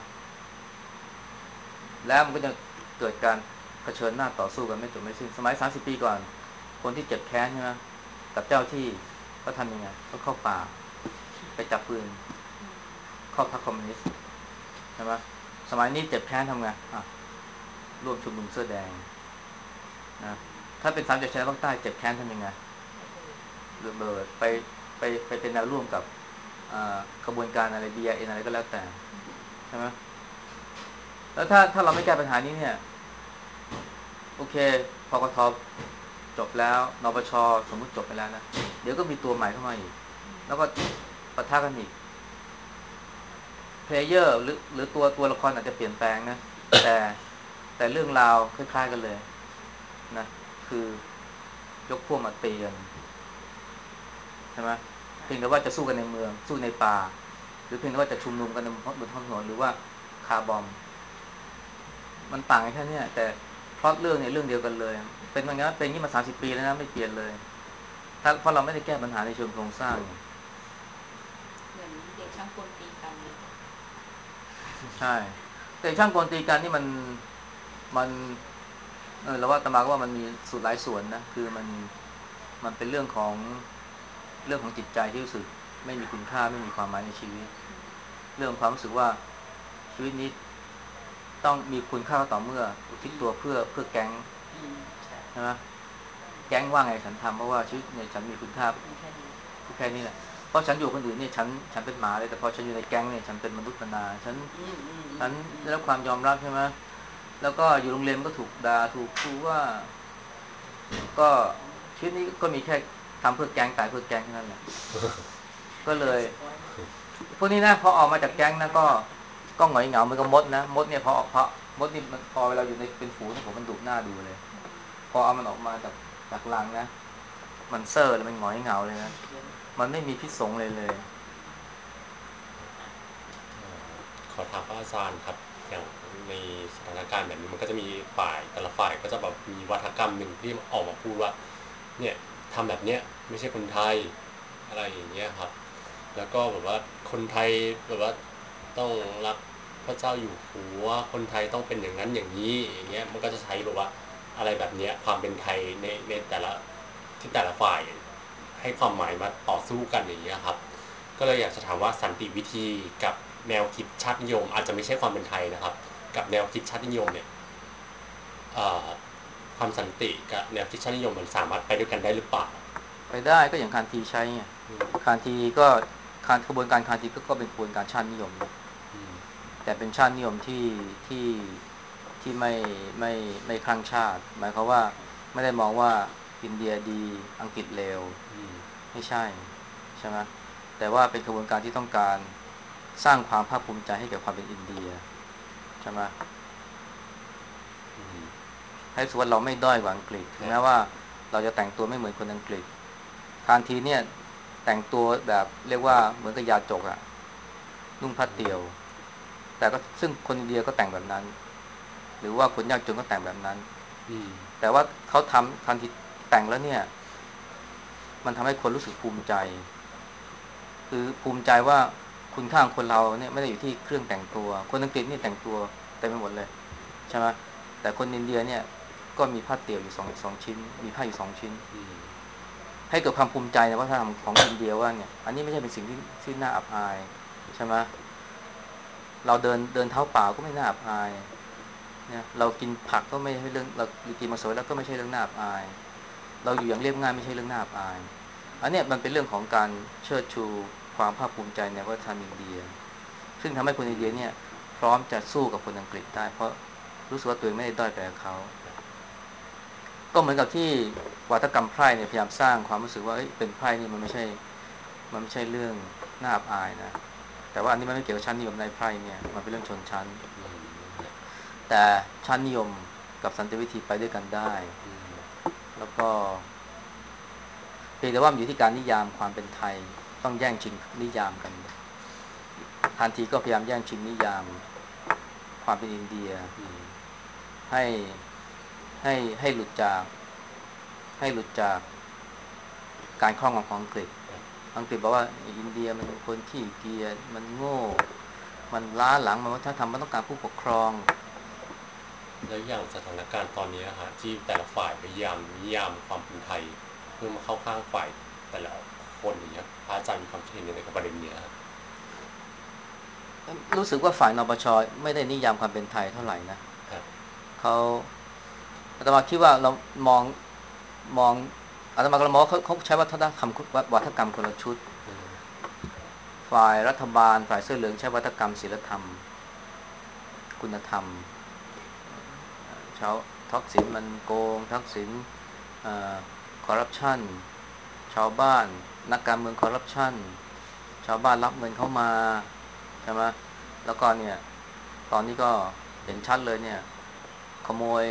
แล้วมันก็จะเกิดการเผชิญหน้าต่อสู้กันไม่จบไม่สิ้นสมัย30 ปีก่อนคนที่เจ็บแค้นใช่ไหมกับเจ้าที่เขาทำยังไงเขาเข้าป่าไปจับปืนเข้าพรรคคอมมิวนิสต์ใช่ไหมสมัยนี้เจ็บแค้นทำไงร่วมชุมนุมเสื้อแดงนะถ้าเป็นสามจังหวัดชายแดนภาคใต้เจ็บแค้นทำยังไงระเบิดไปเป็นแนวร่วมกับขบวนการอะไร BIN อะไรก็แล้วแต่ใช่ไหมแล้วถ้าเราไม่แก้ปัญหานี้เนี่ยโอเคพกทจบแล้วนปชสมมุติจบไปแล้วนะเดี๋ยวก็มีตัวใหม่เข้ามาอีกแล้วก็ปะทะกันอีกเพลเยอร์หรือตัวละครอาจจะเปลี่ยนแปลงนะแต่แต่เรื่องราวคล้ายๆกันเลยนะคือยกพวกมาตีกันใช่ไหมเพียงแต่ว่าจะสู้กันในเมืองสู้ในป่าหรือเพียงแต่ว่าจะชุมนุมกันบนท้องถนนหรือว่าคาร์บอมมันต่างกันแค่นี้แต่พล็อตเรื่องเนี่ยเรื่องเดียวกันเลยเป็นอย่างนั้นเป็นอย่างนี้มา30 ปีแล้วนะไม่เปลี่ยนเลยเพราะเราไม่ได้แก้ปัญหาในเชิงโครงสร้างเหมือนเด็กช่างกลตีกันเลยใช่แต่ช่างกลตีกันนี่มันเราว่าอาตมาก็ว่ามันมีสูตรหลายส่วนนะคือมันเป็นเรื่องของจิตใจที่รู้สึกไม่มีคุณค่าไม่มีความหมายในชีวิตเรื่องความรู้สึกว่าชีวิตนี้ต้องมีคุณค่าต่อเมื่ออุทิศตัวเพื่อแก๊งใช่ไหมแก๊งว่าไงฉันทำเพราะว่าชีวิตเนี่ยฉันมีคุณค่าแค่นี้แหละเพราะฉันอยู่คนอื่นเนี่ยฉันเป็นหมาเลยแต่พอฉันอยู่ในแก๊งเนี่ยฉันเป็นมนุษย์มนาฉันได้รับความยอมรับใช่ไหมแล้วก็อยู่โรงเรียนมันก็ถูกด่าถูกครูว่าก็ชีวิตนี้ก็มีแค่ทำเพื่อแก๊งตายเพื่อแก๊งเท่านั้นแหละก็เลยพวกนี้นะพอออกมาจากแก๊งนะก็หงอยเหงาเหมือนกับมดนะมดเนี่ยพอมดนี่มันพอเวลาอยู่ในเป็นฝูงผมมันดุหน้าดูเลยพอเอามันออกมาจากรังนะมันเซ่อเลยมันหงอยเหงาเลยนะมันไม่มีพิษสงเลยขอถามพระอาจารย์ครับอย่างในสถานการณ์แบบนี้มันก็จะมีฝ่ายแต่ละฝ่ายก็จะแบบมีวาทกรรมหนึ่งที่ออกมาพูดว่าเนี่ยทำแบบเนี้ยไม่ใช่คนไทยอะไรอย่างเงี้ยครับแล้วก็แบบว่าคนไทยแบบว่าต้องรักพระเจ้าอยู่หัวคนไทยต้องเป็นอย่างนั้นอย่างนี้อย่างเงี้ยมันก็จะใช้แบบว่าอะไรแบบเนี้ยความเป็นไทยในแต่ละที่แต่ละฝ่ายให้ความหมายมาต่อสู้กันอย่างเงี้ยครับก็เลยอยากจะถามว่าสันติวิธีกับแนวคิดชาตินิยมอาจจะไม่ใช่ความเป็นไทยนะครับกับแนวคิดชาตินิยมเนี่ยความสันติกับแนวคิดชาตินิยมมันสามารถไปด้วยกันได้หรือเปล่าไปได้ก็อย่างคานทีใช้ไงคานทีก็กระบวนการคานทีก็เป็นกระบวนการชาตินิยมแต่เป็นชาตินิยมที่ไม่คลั่งชาติหมายความว่าไม่ได้มองว่าอินเดียดีอังกฤษเลวไม่ใช่ไหมแต่ว่าเป็นกระบวนการที่ต้องการสร้างความภาคภูมิใจให้แก่ความเป็นอินเดียใช่ไหมให้รู้สึกว่าเราไม่ด้อยกว่าอังกฤษถึงแม้ว่าเราจะแต่งตัวไม่เหมือนคนอังกฤษคานทีเนี่ยแต่งตัวแบบเรียกว่าเหมือนกับยาจกอะนุ่งผ้าเตี่ยวแต่ก็ซึ่งคนอินเดียก็แต่งแบบนั้นหรือว่าคนยากจนก็แต่งแบบนั้นแต่ว่าเขาทำคานทีแต่งแล้วเนี่ยมันทำให้คนรู้สึกภูมิใจคือภูมิใจว่าคุณค่าของคนเราเนี่ยไม่ได้อยู่ที่เครื่องแต่งตัวคนอังกฤษนี่แต่งตัวเต็มไปหมดเลยใช่ไหมแต่คนอินเดียเนี่ยก็มีผ้าเตี่ยวอยู่สองชิ้นมีผ้าอยู่2 ชิ้นให้เกิดความภูมิใจในวัฒนธรรมของอินเดียว่าเนี่ยอันนี้ไม่ใช่เป็นสิ่งที่น่าอับอายใช่ไหมเราเดินเท้าเปล่าก็ไม่น่าอับอายเนี่ยเรากินผักก็ไม่ใช่เรื่องเรากินมังสวิรัติก็ไม่ใช่เรื่องน่าอับอายเราอยู่อย่างเรียบง่ายไม่ใช่เรื่องน่าอับอายอันนี้มันเป็นเรื่องของการเชิดชูความภาคภูมิใจในวัฒนธรรมอินเดียซึ่งทำให้คนอินเดียเนี่ยพร้อมจะสู้กับคนอังกฤษได้เพราะรู้สึกว่าตัวเองไม่ได้ด้อยไปกับเขาก็เหมือนกับที่วาทกรรมไพร่เนี่ยพยายามสร้างความรู้สึกว่าเป็นไพร่นี่มันไม่ใช่เรื่องน่าอับอายนะแต่ว่าอันนี้มันไม่เกี่ยวกับชั้นนิยมในไพร่เนี่ยมันเป็นเรื่องชนชั้นแต่ชั้นนิยมกับสันติวิธีไปด้วยกันได้แล้วก็เพียงแต่ว่ามันอยู่ที่การนิยามความเป็นไทยต้องแย่งชิงนิยามกันทันทีก็พยายามแย่งชิงนิยามความเป็นอินเดียให้ให้หลุดจากการครอบงำของอังกฤษบอกว่าอินเดียมันคนขี้เกียจมันโง่มันล้าหลังมันวัฒนธรรมมันต้องการผู้ปกครองแล้วอย่างสถานการณ์ตอนนี้ฮะที่แต่ละฝ่ายพยายามนิยามความเป็นไทยเพื่อมาเข้าข้างฝ่ายแต่ละคนอย่างเงี้ยพระอาจารย์มีความคิดเห็นยังไงกับประเด็นเนี้ยรู้สึกว่าฝ่ายนปชไม่ได้นิยามความเป็นไทยเท่าไหร่นะเขาอาตมาคิดว่าเรามองอาตมาก็มองเขาใช้วัฒนธรรมวัฒนกรรมคนละชุดฝ่ายรัฐบาลฝ่ายเสื้อเหลืองใช้วัฒนกรรมศีลธรรมคุณธรรมชาวทักษิณมันโกงทักษิณคอร์รัปชันชาวบ้านนักการเมืองคอร์รัปชันชาวบ้านรับเงินเข้ามาใช่ไหมแล้วก็เนี่ยตอนนี้ก็เห็นชัดเลยเนี่ยขโมย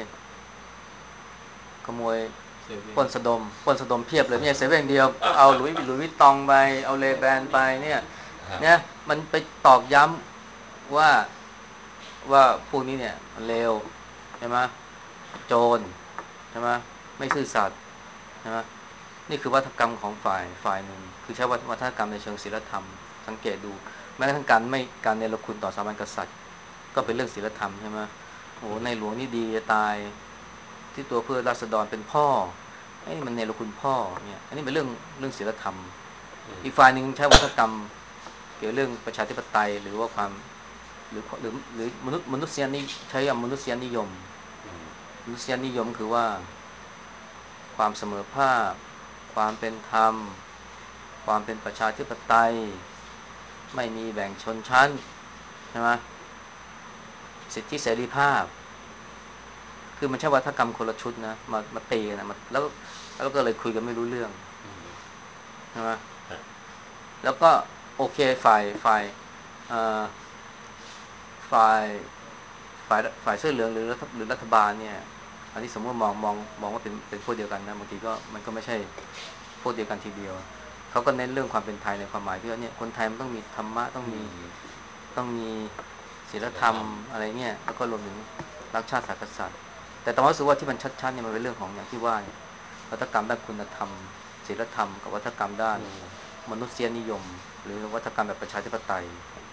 ปล้นสะดมเพียบเลยเนี่ยเซเว่นเดียวเอาหลุยส์วิตตองไปเอาเลแบนไปเนี่ยมันไปตอกย้ำว่าพวกนี้เนี่ยเลวใช่ไหมโจรใช่ไหมไม่ซื่อสัตย์ใช่ไหมนี่คือวัฒกรรมของฝ่ายหนึ่งคือใช้วัฒนกรรมในเชิงศีลธรรมสังเกตดูแม้กระทั่งการเนรคุณต่อสถาบันกษัตริย์ก็เป็นเรื่องศีลธรรมใช่ไหมโอ้ในหลวงนี่ดีจะตายที่ตัวเพื่อราษฎรเป็นพ่อไอ้นี่มันเนรคุณพ่อเนี่ยอันนี้เป็นเรื่องศีลธรรมอีกฝ่ายหนึ่งใช้วัฒกรรมเกี่ยวเรื่องประชาธิปไตยหรือว่าความหรือมนุษยนิใช้มนุษยนิยมคือว่าความเสมอภาคความเป็นธรรมความเป็นประชาธิปไตยไม่มีแบ่งชนชั้นใช่ไหมสิทธิเสรีภาพคือมันใช่วัฒกรรมคนละชุดนะมาตีกันนะแล้วก็เลยคุยกันไม่รู้เรื่องใช่ไหมแล้วก็โอเคเอ่อฝ่ายฝ่ายเสื้อเหลืองหรือรัฐบาลเนี่ยอันนี้สมมติมองว่าเป็นพวกเดียวกันนะบางทีก็มันก็ไม่ใช่พวกเดียวกันทีเดียวเขาก็เน้นเรื่องความเป็นไทยในความหมายที่ว่าเนี่ยคนไทยมันต้องมีธรรมะต้องมีศีลธรรมอะไรเนี่ยแล้วก็รวมถึงรักชาติศาสนกษัตริย์แต่ตอนรู้สึกว่าที่มันชัดๆเนี่ยมันเป็นเรื่องของอย่างที่ว่าวัฒกรรมด้านคุณธรรมศีลธรรมกับวัฒกรรมด้านมนุษยนิยมหรือวัฒกรรมแบบประชาธิปไตย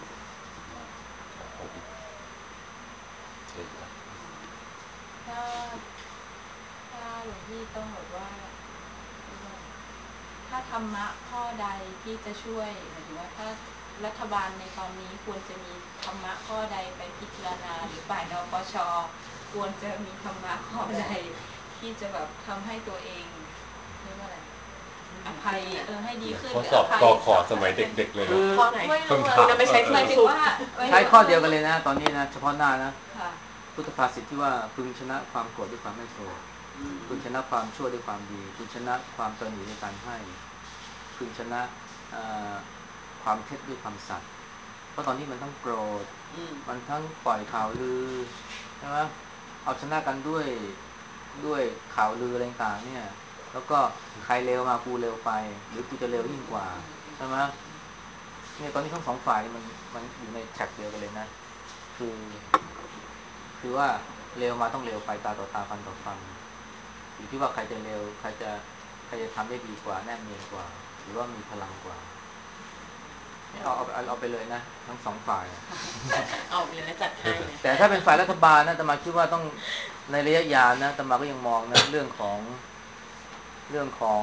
ถ้าหลวงพี่ต้องแบบว่าถ้าธรรมะข้อใดที่จะช่วยหมายถึงว่าถ้ารัฐบาลในตอนนี้ควรจะมีธรรมะข้อใดไปพิจารณาหรือฝ่ายนปช.ควรจะมีธรรมะข้อใดที่จะแบบทำให้ตัวเองเรียกว่าอะไรอภัยให้ดีขึ้นข้อสอบกขอสมัยเด็กๆเลยนะข้อไหนไม่รู้คุณจะไม่ใช้หมายถึงว่าใช้ข้อเดียวกันเลยนะตอนนี้นะเฉพาะหน้านะค่ะพุทธภาษิตที่ว่าพึงชนะความโกรธด้วยความไม่โกรธพึงชนะความชั่วด้วยความดีพึงชนะความตระหนี่ในการให้พึงชนะความเท็จด้วยความสัตย์เพราะตอนนี้มันทั้งโกรธมันทั้งปล่อยข่าวลือใช่ไหมเอาชนะกันด้วยข่าวลืออะไรต่างเนี่ยแล้วก็ใครเร็วมากูเร็วไปหรือกูจะเร็วยิ่งกว่าใช่ไหมเนี่ยตอนนี้ทั้งสองฝ่ายมันอยู่ในแท็กเดียวกันเลยนะคือว่าเร็วมาต้องเร็วไปตาต่อตาฟันต่อฟันอยู่ที่ว่าใครจะเร็วใครจะทำได้ดีกว่าแน่นเนียนกว่าหรือว่ามีพลังกว่าเอาไปเลยนะทั้งสองฝ่ายเอาไปเลยจัดให้นะแต่ถ้าเป็นฝ่ายรัฐบาลนะอาตมาคิดว่าต้องในระยะยาวนะอาตมาก็ยังมองนะเรื่องของ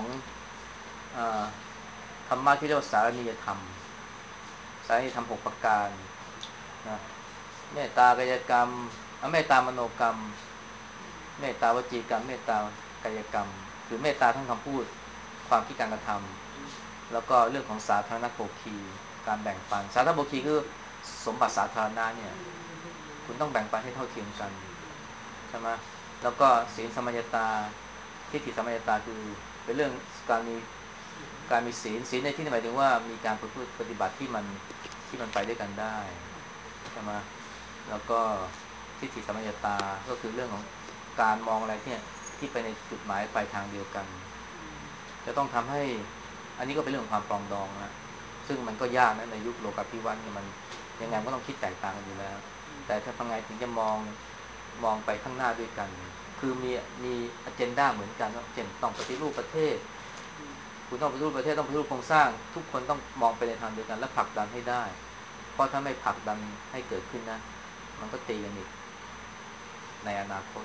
ธรรมะที่เรียกว่าสารนิยธรรม6ประการนะเมตตากายกรรมเมตตามโนกรรมเมตตาวจีกรรมเมตตากายกรรมคือเมตตาทั้งคำพูดความคิดการกระทำแล้วก็เรื่องของสาธารณโภคีการแบ่งปันสาธารณโภคีคือสมบัติสาธารณะเนี่ยคุณต้องแบ่งปันให้เท่าเทียมกันใช่ไหมแล้วก็ศีลสัมมัญญาตาทิฏฐิสัมมัญญาตาคือเป็นเรื่องการมีศีลในที่นี้หมายถึงว่ามีการปฏิบัติที่มันไปด้วยกันได้ใช่ไหมแล้วก็ทิฏฐิสัมมัญญาตาก็คือเรื่องของการมองอะไรที่ไปในจุดหมายปลายทางเดียวกันจะต้องทำให้อันนี้ก็เป็นเรื่องของความปรองดองนะซึ่งมันก็ยากนะในยุคโลกาภิวัตน์เนี่ยมันยังไงก็ต้องคิดแตกต่างกันอยู่แล้วแต่ถ้าทำไงถึงจะมองไปข้างหน้าด้วยกันคือมีอเจนดาเหมือนกันว่าเช่นต้องปฏิรูปประเทศคุณต้องปฏิรูปประเทศต้องปฏิรูปโครงสร้างทุกคนต้องมองไปในทางเดียวกันและผลักดันให้ได้เพราะถ้าไม่ผลักดันให้เกิดขึ้นนะมันก็ตีกันอีกในอนาคต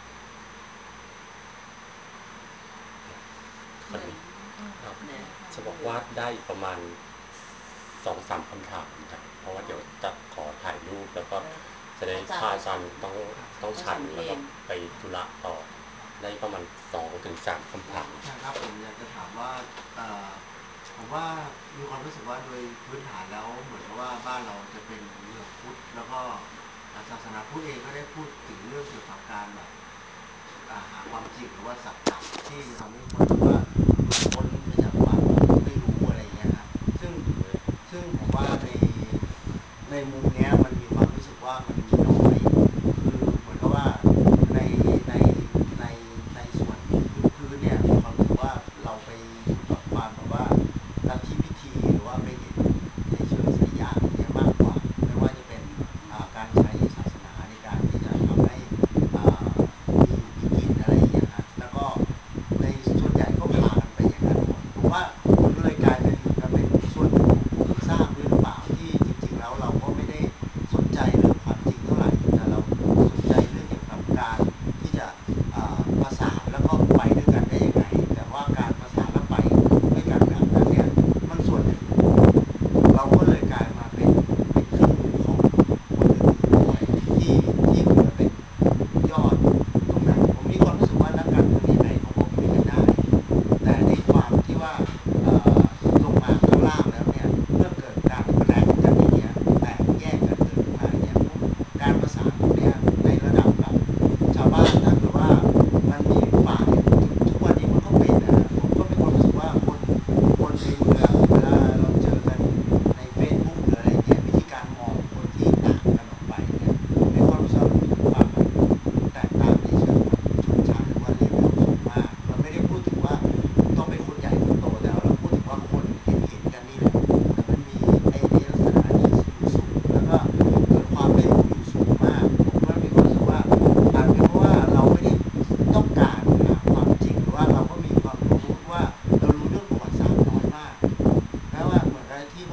จะบอกว่าได้ประมาณ 2-3 คำถามครับเพราะว่าเดี๋ยวจะขอถ่ายรูปแล้วก็จะได้พาอาจารย์ต้องฉันแล้วก็ไปธุระต่อได้ประมาณ 2-3 คำถามใช่ครับผมอยากจะถามว่าผมว่ามีความรู้สึกว่าโดยพื้นฐานแล้วเหมือนกับว่าบ้านเราจะเป็นเรื่องพุทธแล้วก็ศาสนาพุทธเองก็ได้พูดถึงเรื่องเกี่ยวกับการแบบหาความจริงหรือว่าสัจจะที่ทำให้คนแบบว่าหลุดพ้นไปจากความไม่รู้อะไรอย่างเงี้ยฮะซึ่งผมว่าในมุมเนี้ยมันมีความรู้สึกว่ามันมีน้อยคือเหมือนกับว่าในในในในส่วนพื้นเนี่ยมีความรู้สึกว่าเราไปอยู่กับความแบบว่าลัทธิพิธีหรือว่าไปเห็นในเชิงไสยะอย่างเงี้ยมากกว่าไม่ว่าจะเป็นการใช้ศาสนาในการที่จะทำให้มีอยู่มีกินอะไรอย่างเงี้ยฮะแล้วก็ในส่วนใหญ่ก็พากันไปอย่างนั้นหมดผมว่ามันก็เลยกลายเป็นเหมือนกับเป็นส่วนหนึ่งของผู้สร้างด้วยหรือเปล่าที่จริงๆแล้วเราก็ไม่ได้สนใจเรื่องความจริงเท่าไหร่แต่เราสนใจเรื่องเกี่ยวกับการที่จะประสานแล้วก็ไปด้วยกันได้ยังไงแต่ว่าการประสานแล้วไปด้วยกันแบบนั้นเนี่ยมันส่วนหนึ่ง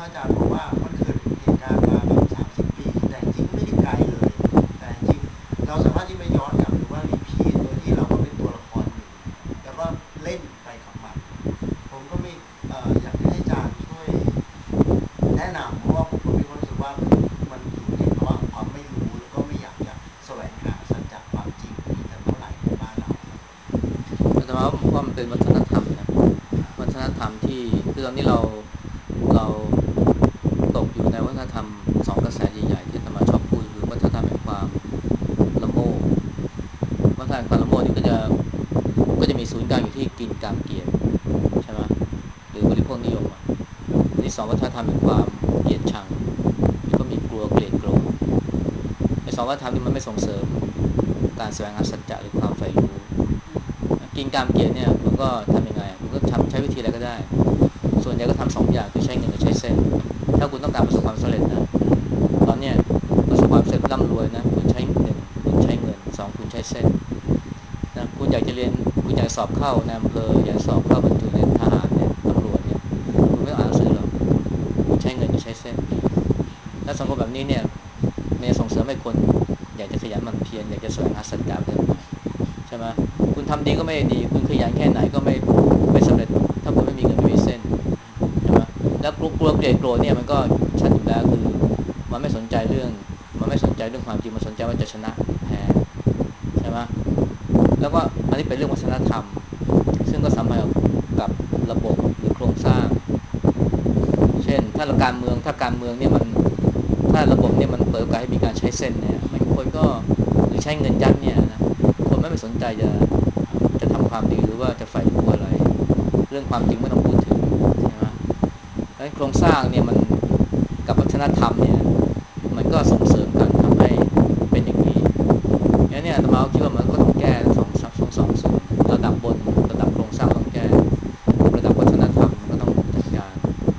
ระอาจารย์บอกว่ามันเกิดเหตุการณ์มาแบบ30 ปีแต่จริงไม่ได้ไกลเลยแต่จริงเราสามารถที่ไม่ย้อนกลับหรือว่ารีพีทโดยที่เราก็เป็นตัวละครหนึ่งแล้วก็เล่นไปกับมันผมก็ไม่อยากให้อาจารย์ช่วยแนะนำเพราะว่าผมก็มีความรู้สึกว่ามันอยู่ในภาวะของความไม่รู้แล้วก็ไม่อยากจะแสวงหาสัจจะความจริงนี้กันเท่าไหร่ในบ้านเราแต่ว่ามันเป็นวัฒนธรรมนะวัฒนธรรมที่คือตอนนี้เราตกอยู่ในวัฒนธรรมสองกระแสใหญ่ๆที่อาตมาชอบพูดคือวัฒนธรรมแห่งความละโมบวัฒนธรรมความละโมบนี่ก็จะมีศูนย์กลางอยู่ที่กินกามเกียรติใช่ไหมหรือบริโภคนิยมอันที่สองวัฒนธรรมแห่งความเกลียดชังก็มีกลัวเกลียดโกรธไอ้สองวัฒนธรรมนี้มันไม่ส่งเสริมการแสวงหาสัจจะหรือความใฝ่รู้กินกามเกียรติเนี่ยมันก็ทำยังไงมันก็ทำใช้วิธีอะไรก็ได้ส่วนใหญ่ก็ทำสองอย่างคือใช้เงินกับใช้เส้นถ้าคุณต้องการประสบความสำเร็จนะตอนเนี้ยประสบความสำเร็จร่ำรวยนะคุณใช้หนึ่งคุณใช้เงินสองคุณใช้เส้นนะคุณอยากจะเรียนคุณอยากสอบเข้าในอำเภออยากสอบเข้าบรรจุในทหารเนี่ยตำรวจเนี่ยคุณไม่ต้องอ่านหนังสือหรอกคุณใช้เงินกับใช้เส้นและสังคมแบบนี้เนี่ยมันจะส่งเสริมให้คนอยากจะขยันหมั่นเพียรอยากจะแสวงหาสัจจะเดินมาใช่ไหมคุณทำดีก็ไม่ดีคุณขยันแค่ไหนก็ไม่สำเร็จถ้าคุณไม่มีเงินไม่มีเส้นใช่ไหมแล้วกลัวเกลียดโกรธเนี่ยมันก็ชัดอยู่แล้วคือมันไม่สนใจเรื่องมันไม่สนใจเรื่องความจริงมันสนใจว่าจะชนะหรือแพ้ใช่ไหมแล้วก็อันนี้เป็นเรื่องวัฒนธรรมซึ่งก็สัมพันธ์กับระบบหรือโครงสร้างเช่นถ้าการเมืองเนี่ยมันถ้าระบบเนี่ยมันเปิดโอกาสให้มีการใช้เส้นเนี่ยมันคนก็หรือใช้เงินยัดเนี่ยนะคนไม่สนใจจะทำความดีหรือว่าจะใฝ่รู้อะไรเรื่องความจริงไม่ต้องพูดถึงใช่ไหมดังนั้นโครงสร้างเนี่ยมันกับวัฒนธรรมเนี่ยมันก็ส่งเสริมกันทำให้เป็นอย่างนี้งั้นเนี่ยอาตมาคิดว่ามันก็ต้องแก้ทั้งสองส่วนระดับบนระดับโครงสร้างต้องแก้ระดับวัฒนธรรมมันก็ต้องจัดการ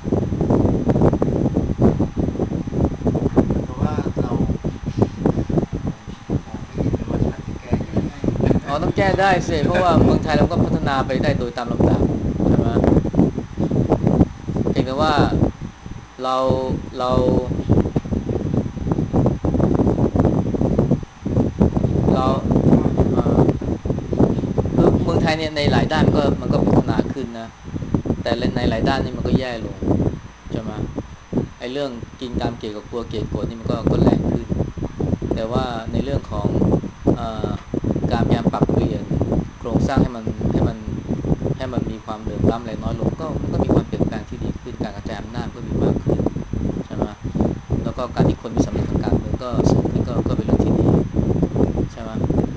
เพราะว่าเรามองไม่เห็นเลยว่าจะแก้ยังไงอ๋อต้องแก้ได้สิเพราะว่าเมืองไทยเราก็พัฒนาไปได้โดยตามลำดับใช่ไหมเพียงแต่ว่าเราเราเราเอ่อคือเมืองไทยเนี่ยในหลายด้านมันก็พัฒนาขึ้นนะแต่ในหลายด้านนี่มันก็แย่ลงใช่ไหมไอ้เรื่องกินกามเกลียดกับกลัวเกลียดโกรธนี่มันก็แรงขึ้นแต่ว่าในเรื่องของเอ่อการพยายามปรับเปลี่ยนโครงสร้างให้มันมีความเหลื่อมล้ำอะไรน้อยลงมันก็มีความเปลี่ยนแปลงที่ดีขึ้นการกระจายอำนาจก็มีมากขึ้นใช่ไหมแล้วก็การที่คนมีสำนึกทางการเมืองก็สูงขึ้นก็เป็นเรื่องที่ดีใช่ไหม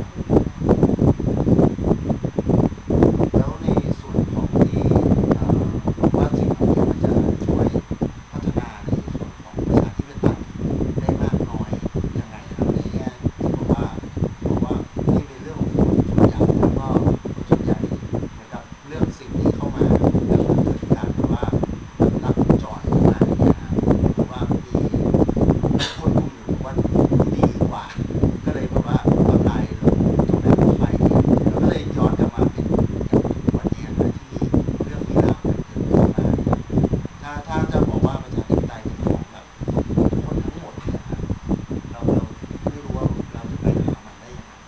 แล้วในส่วนของที่ว่าสิ่งเหล่านี้มันจะช่วยพัฒนาในส่วนของประชาธิปไตยได้มากน้อยยังไงครับในแง่ที่บอกว่านี่เป็นเรื่องของคนส่วนใหญ่แล้วก็คนส่วนใหญ่เหมือนกับเลือกสิ่งนี้เข้ามาแล้วก็เกิดการแบบว่าลัดวงจรขึ้นมาอย่างเงี้ยครับเหมือนกับว่ามีคนกลุ่มหนึ่งบอกว่ากูดีกว่าก็เลยแบบว่าทำลายระบบตรงนั้นออกไปแล้วก็เลยย้อนกลับมาเป็นอย่างทุกวันนี้นะที่มีเรื่องมีราวกันเกิดขึ้นมาเนี่ยถ้าจะบอกว่าประชาธิปไตยเป็นของแบบคนทั้งหมดเนี่ยครับเราไม่รู้ว่าเราจะไปหามันได้ยังไง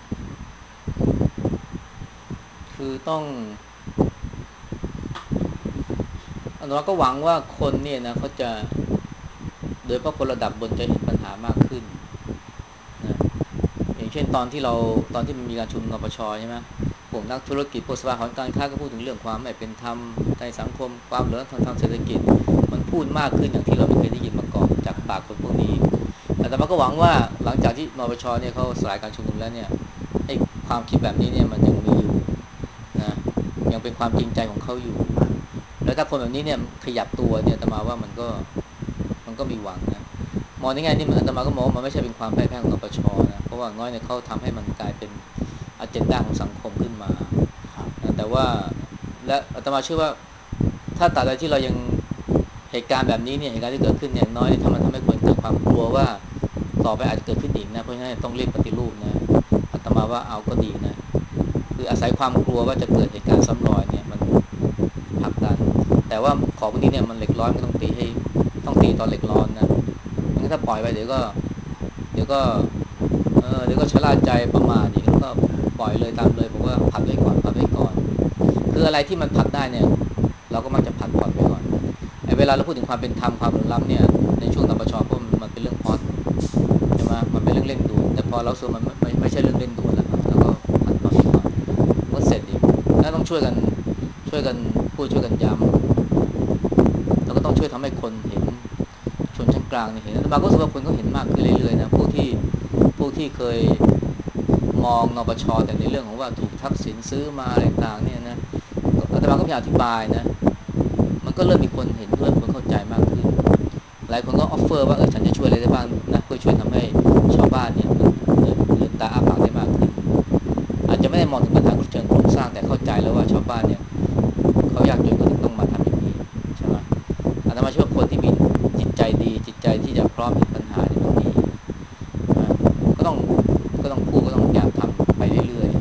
คือต้องอันนั้นก็หวังว่าคนเนี่ยนะเขาจะโดยเฉพาะคนระดับบนจะเห็นปัญหามากขึ้นนะอย่างเช่นตอนที่มันมีการชุมนุมนปชใช่ไหมพวกนักธุรกิจพวกสภาหอการค้าก็พูดถึงเรื่องความไม่เป็นธรรมในสังคมความเหลื่อมล้ำทางเศรษฐกิจมันพูดมากขึ้นอย่างที่เราไม่เคยได้ยินมาก่อนจากปากคนพวกนี้แต่มันก็หวังว่าหลังจากที่นปชเนี่ยเขาสลายการชุมนุมแล้วเนี่ยไอ้ความคิดแบบนี้เนี่ยมันยังมีอยู่นะยังเป็นความจริงใจของเขาอยู่แล้วถ้าคนแบบนี้เนี่ยขยับตัวเนี่ยอาตมาว่ามันก็มีหวังนะมองในแง่นี้อาตมาก็มองว่ามันไม่ใช่เป็นความพ่ายแพ้ของนปชนะเพราะว่าน้อยเนี่ยเขาทำให้มันกลายเป็นอเจนดาของสังคมขึ้นมาครับนะแต่ว่าและอาตมาเชื่อว่าถ้าตราบใดที่เรายังเหตุการณ์แบบนี้เนี่ยเหตุการณ์ที่เกิดขึ้นเนี่ยน้อยเนี่ยถ้ามันทำให้คนเกิดความกลัวว่าต่อไปอาจจะเกิดขึ้นอีกนะเพราะฉะนั้นต้องรีบปฏิรูปนะอาตมาว่าเอาก็ดีนะคืออาศัยความกลัวว่าจะเกิดเหตุการณ์ซ้ำรอยเนี่ยมันผลักดันแต่ว่าของพวกนี้เนี่ยมันเหล็กร้อนก็ต้องตีให้ต้องตีตอนเหล็กร้อนนะงั้นถ้าปล่อยไปเดี๋ยวก็เดี๋ยวก็ชะล่าใจประมาทอีกแล้วก็ปล่อยเลยตามเลยผมว่าผัดไว้ก่อนผัดไว้ก่อนคืออะไรที่มันผัดได้เนี่ยเราก็มักจะผัดผ่อนไปก่อนไอ้เวลาเราพูดถึงความเป็นธรรมความเหลื่อมล้ำเนี่ยในช่วงนปชเพราะมันเป็นเรื่องฮอตใช่ไหมมันเป็นเรื่องเร่งด่วนแต่พอเราสูมันไม่ใช่เรื่องเร่งด่วนแล้วก็ผัดผ่อนไปก่อนมันก็เสร็จอีกแล้วต้องช่วยกันพูดช่วยกันย้ำแล้วก็ต้องช่วยทำให้คนเห็นชนชั้นกลางเนี่ยเห็นแต่มาก็รู้สึกว่าคนก็เห็นมากขึ้นเรื่อยๆนะพวกที่เคยมองนปชแต่ในเรื่องของว่าถูกทักษิณซื้อมาอะไรต่างๆเนี่ยนะอาตมาก็พยายามอธิบายนะมันก็เริ่มมีคนเห็นเริ่มคนเข้าใจมากขึ้นหลายคนก็ออฟเฟอร์ว่าฉันจะช่วยอะไรได้บ้างนะเพื่อช่วยทำให้ชาวบ้านเนี่ยลืมตาอ้าปากได้มากขึ้นอาจจะไม่ได้มองถึงปัญหาเชิงโครงสร้างแต่เข้าใจแล้วว่าชาวบ้านเนี่ยเขายากจนก็ถึงต้องมาทำอย่างนี้ใช่ไหมอาตมาเชื่อว่าคนที่มีจิตใจดีจิตใจที่จะพร้อมเห็นปัญหาเนี่ยมันมีนะก็ต้องก็ต้องพูดก็ต้องพยายามทำไปเรื่อย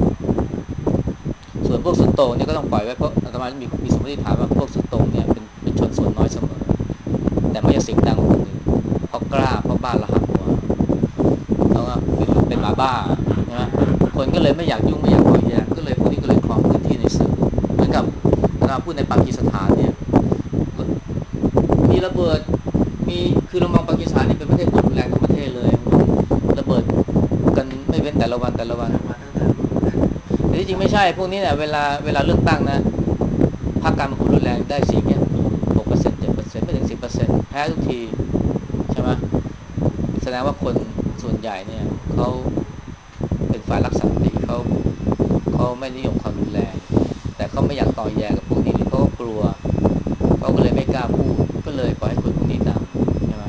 ๆส่วนพวกสุดโต่งเนี่ยก็ต้องปล่อยไว้เพราะอาตมามีสมมติฐานว่าพวกสุดโต่งเนี่ยเป็นชนส่วนน้อยเสมอแต่ไม่จะเสียงดังกว่าคนอื่นเพราะกล้าเพราะบ้านระหับกว่าแล้วก็เป็นหมาบ้าใช่ไหมคนก็เลยไม่อยากยุ่งไม่อยากต่อแย้งก็เลยพวกนี้ก็เลยครองพื้นที่ในสื่อเหมือนกับอาตมาพูดในปากีสถานเนี่ยมีระเบิดมีคือเรามองปากีสถานนี่เป็นประเทศรุนแรงทั้งประเทศเลยระเบิดกันไม่เว้นแต่ละวันแต่ละวันมาตั้งแต่รุ่นแรกแต่ที่จริงไม่ใช่พวกนี้เนี่ยเวลาเลือกตั้งนะพรรคการเมืองรุนแรงได้เสียงแค่6% 7%ไม่ถึง10%แพ้ทุกทีใช่ไหมแสดงว่าคนส่วนใหญ่เนี่ยเขาเป็นฝ่ายรักสันติเขาไม่นิยมความรุนแรงแต่เขาไม่อยากต่อแย่กับพวกนี้หรือเขาก็กลัวเขาก็เลยไม่กล้าพูดก็เลยปล่อยให้คนพวกนี้ดังใช่ไหม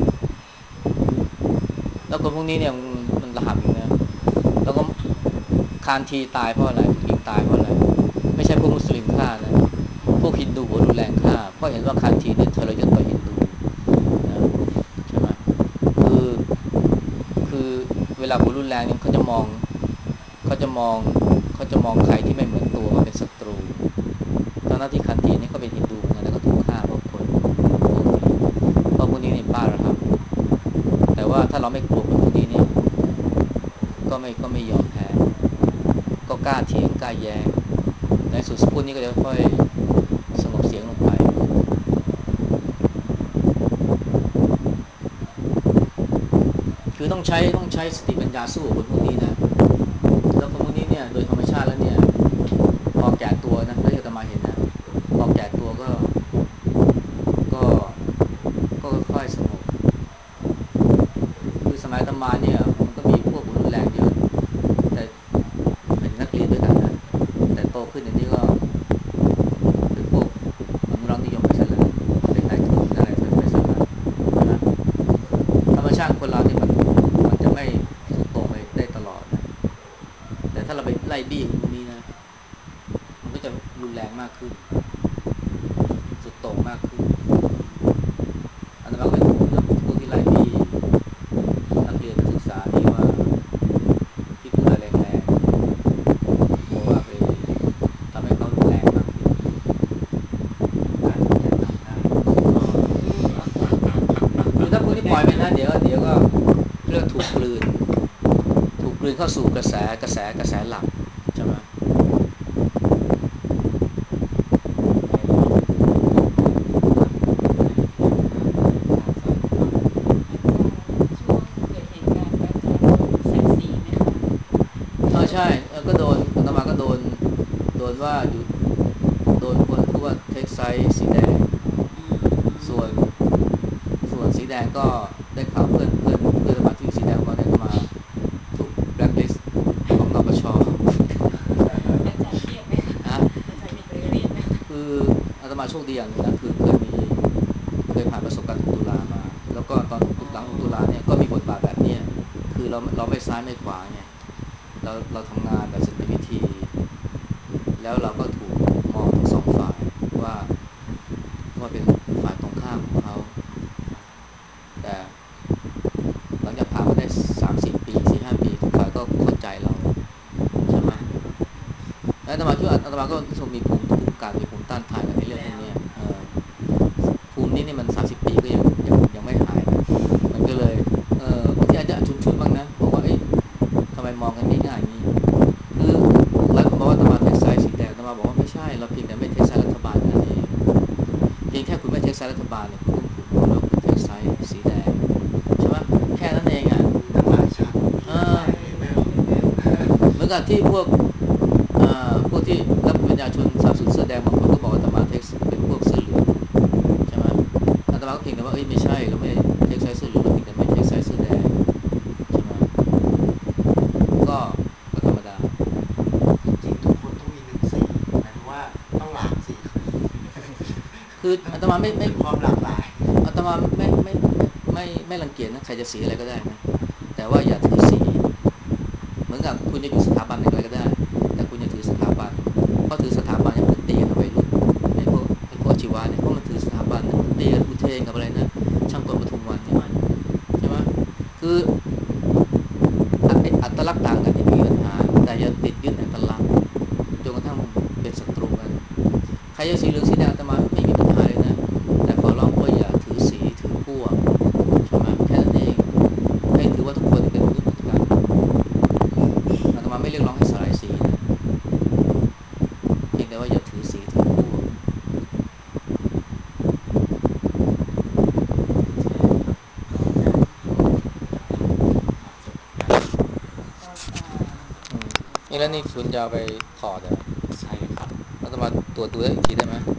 แล้วคนพวกนี้เนี่ยมันระห่ำอีกนะแล้วก็คานทีตายเพราะอะไรถูกยิงตายเพราะอะไรไม่ใช่พวกมุสลิมฆ่านะพวกฮินดูหัวรุนแรงฆ่าเพราะเห็นว่าคานทีเนี่ยทรยศต่อฮินดูนะใช่ไหมคือคือเวลาหัวรุนแรงเนี่ยเขาจะมองเขาจะมองใครที่ไม่เหมือนตัวว่าเป็นศัตรูตอนนั้นที่คันธีนี่ก็เป็นฮินดูเหมือนกันแล้วก็ถูกฆ่าเพราะคนพวกนี้เพราะพวกนี้นี่บ้าระห่ำแต่ว่าถ้าเราไม่กลัวคนพวกนี้เนี่ยก็ไม่ยอมแพ้ก็กล้าเถียงกล้าแย้งในสุดพวกนี้ก็จะค่อยสงบเสียงลงไปคือต้องใช้สติปัญญาสู้กับคนพวกนี้นะแล้วคนพวกนี้เนี่ยโดยธรรมชาติแล้วเนี่ยพอแก่ตัวนะแล้วที่อาตมาเห็นนะพอแก่ตัวก็ก็ค่อยๆสงบคือสมัยอาตมาเนี่ยมันก็มีพวกหัวรุนแรงเยอะแต่หมายถึงนักเรียนด้วยกันนะแต่โตขึ้นอย่างนี้ก็เป็นพวกอนุรักษ์นิยมไปซะแล้วเป็นนายทุนอะไรไปซะแล้วใช่ไหมธรรมชาติคนเรานี่มันจะไม่สุดโต่งไปได้ตลอดนะแต่ถ้าเราไปไล่บี้คนพวกนี้นะมันก็จะรุนแรงมากขึ้นสุดโต่งมากขึ้นอันนั้นก็เป็นห่วงนะพวกที่ไล่บี้นักเรียนนักศึกษาที่ว่าที่พูดอะไรแรงๆกลัวว่าไปทำให้เขารุนแรงมากขึ้นการที่จะนำได้คือถ้าพวกนี้ปล่อยไปนะเดี๋ยวก็เรียกถูกกลืนเข้าสู่กระแสหลักใช่ไหมช่วงเกิดเหตุการณ์พระอาจารย์โดนแสงสีไหมคะใช่ก็โดนอาตมาก็โดนว่าอยู่โดนคนพูดว่าเทคไซส์สีแดงอืส่วนมส่วนสีแดงก็ได้ข่าวเพื่อนอาตมาที่อยู่สีแดงบอกเนี่ยอาตมาถูกแบล็คลิสต์ของนปชอาจารย์เครียดไหมคะฮะอาจารย์มีเครียดไหมคืออาตมาโชคดีอย่างนึงนะคือเคยผ่านประสบการณ์6 ตุลามาแล้วก็ตอนอ๋อหลัง6 ตุลาเนี่ยก็มีบทบาทแบบเนี้ยคือเราไม่ซ้ายไม่ขวาไงเราทำงานแบบสันติวิธีแล้วเราก็ถูกมองทั้งสองฝ่ายว่าเป็นฝ่ายตรงข้ามของเขาแต่หลังจากผ่านมาได้3-4 ปี4-5 ปีทุกฝ่ายก็เข้าใจเราใช่ไหมแล้วอาตมาคิดว่าอาตมาก็รู้สึกมีภูมิคุ้มกันมีภูมิต้านทานกันในเรื่องพวแล้วกนี้ภูมินี้นี่มัน30 ปีก็ยังสีแดงใช่ไหมแค่นั้นเองอ่ะตั้งหลายชั้นเออไม่เอาเหมือนกับที่พวกที่รับปริญญาชนสาวสุดเสื้อแดงบางคนก็บอกอาตมาเท็กซ์เป็นพวกเสื้อเหลืองใช่ไหมอาตมาก็เพียงแต่ว่าเอ้ยไม่ใช่เราไม่เท็กซ์ไซส์เสื้อเหลืองเราเพียงแต่ไม่เท็กซ์ไซส์เสื้อแดงใช่ไหมก็ก็ธรรมดาจริงๆทุกคนต้องมี1 สีหมายถึงว่าต้องหลากสีคืออาตมาไม่ถึงความหลากหลายอาตมาไม่รังเกียจนะใครจะสีอะไรก็ได้นะแต่ว่าอย่าถือสีเหมือนกับคุณจะอยู่สถาบันไหนอะไรก็ได้แต่คุณอย่าถือสถาบันเพราะถือสถาบันเนี่ยมันตีกันเอาไว้รุ่นไอ้พวกอาชีวะเนี่ยเพราะมันถือสถาบันนะมันตีกันอุเทนกับอะไรนะช่างกลปทุมวันเนี่ยใช่ไหมคืออัตลักษณ์ต่างกันที่มีปัญหาแต่อย่าติดยึดอัตลักษณ์จนกระทั่งเป็นศัตรูกันใครจะสีเหลืองสีแดงอาตมาไม่มีปัญหาเลยนะแต่ขอร้องว่าอย่าถือสีถือขั้วใช่ไหมแค่นั้นเองให้ถือว่าทุกคนเป็นมนุษย์เหมือนกันอาตมาไม่เรียกร้องให้สลายสีนะเพียงแต่ว่าอย่าถือสีถือขั้วนี่แล้วนี่คุณจะเอาไปถอดเหรอใช่ครับอาตมาตรวจดูได้อีกทีได้ไหม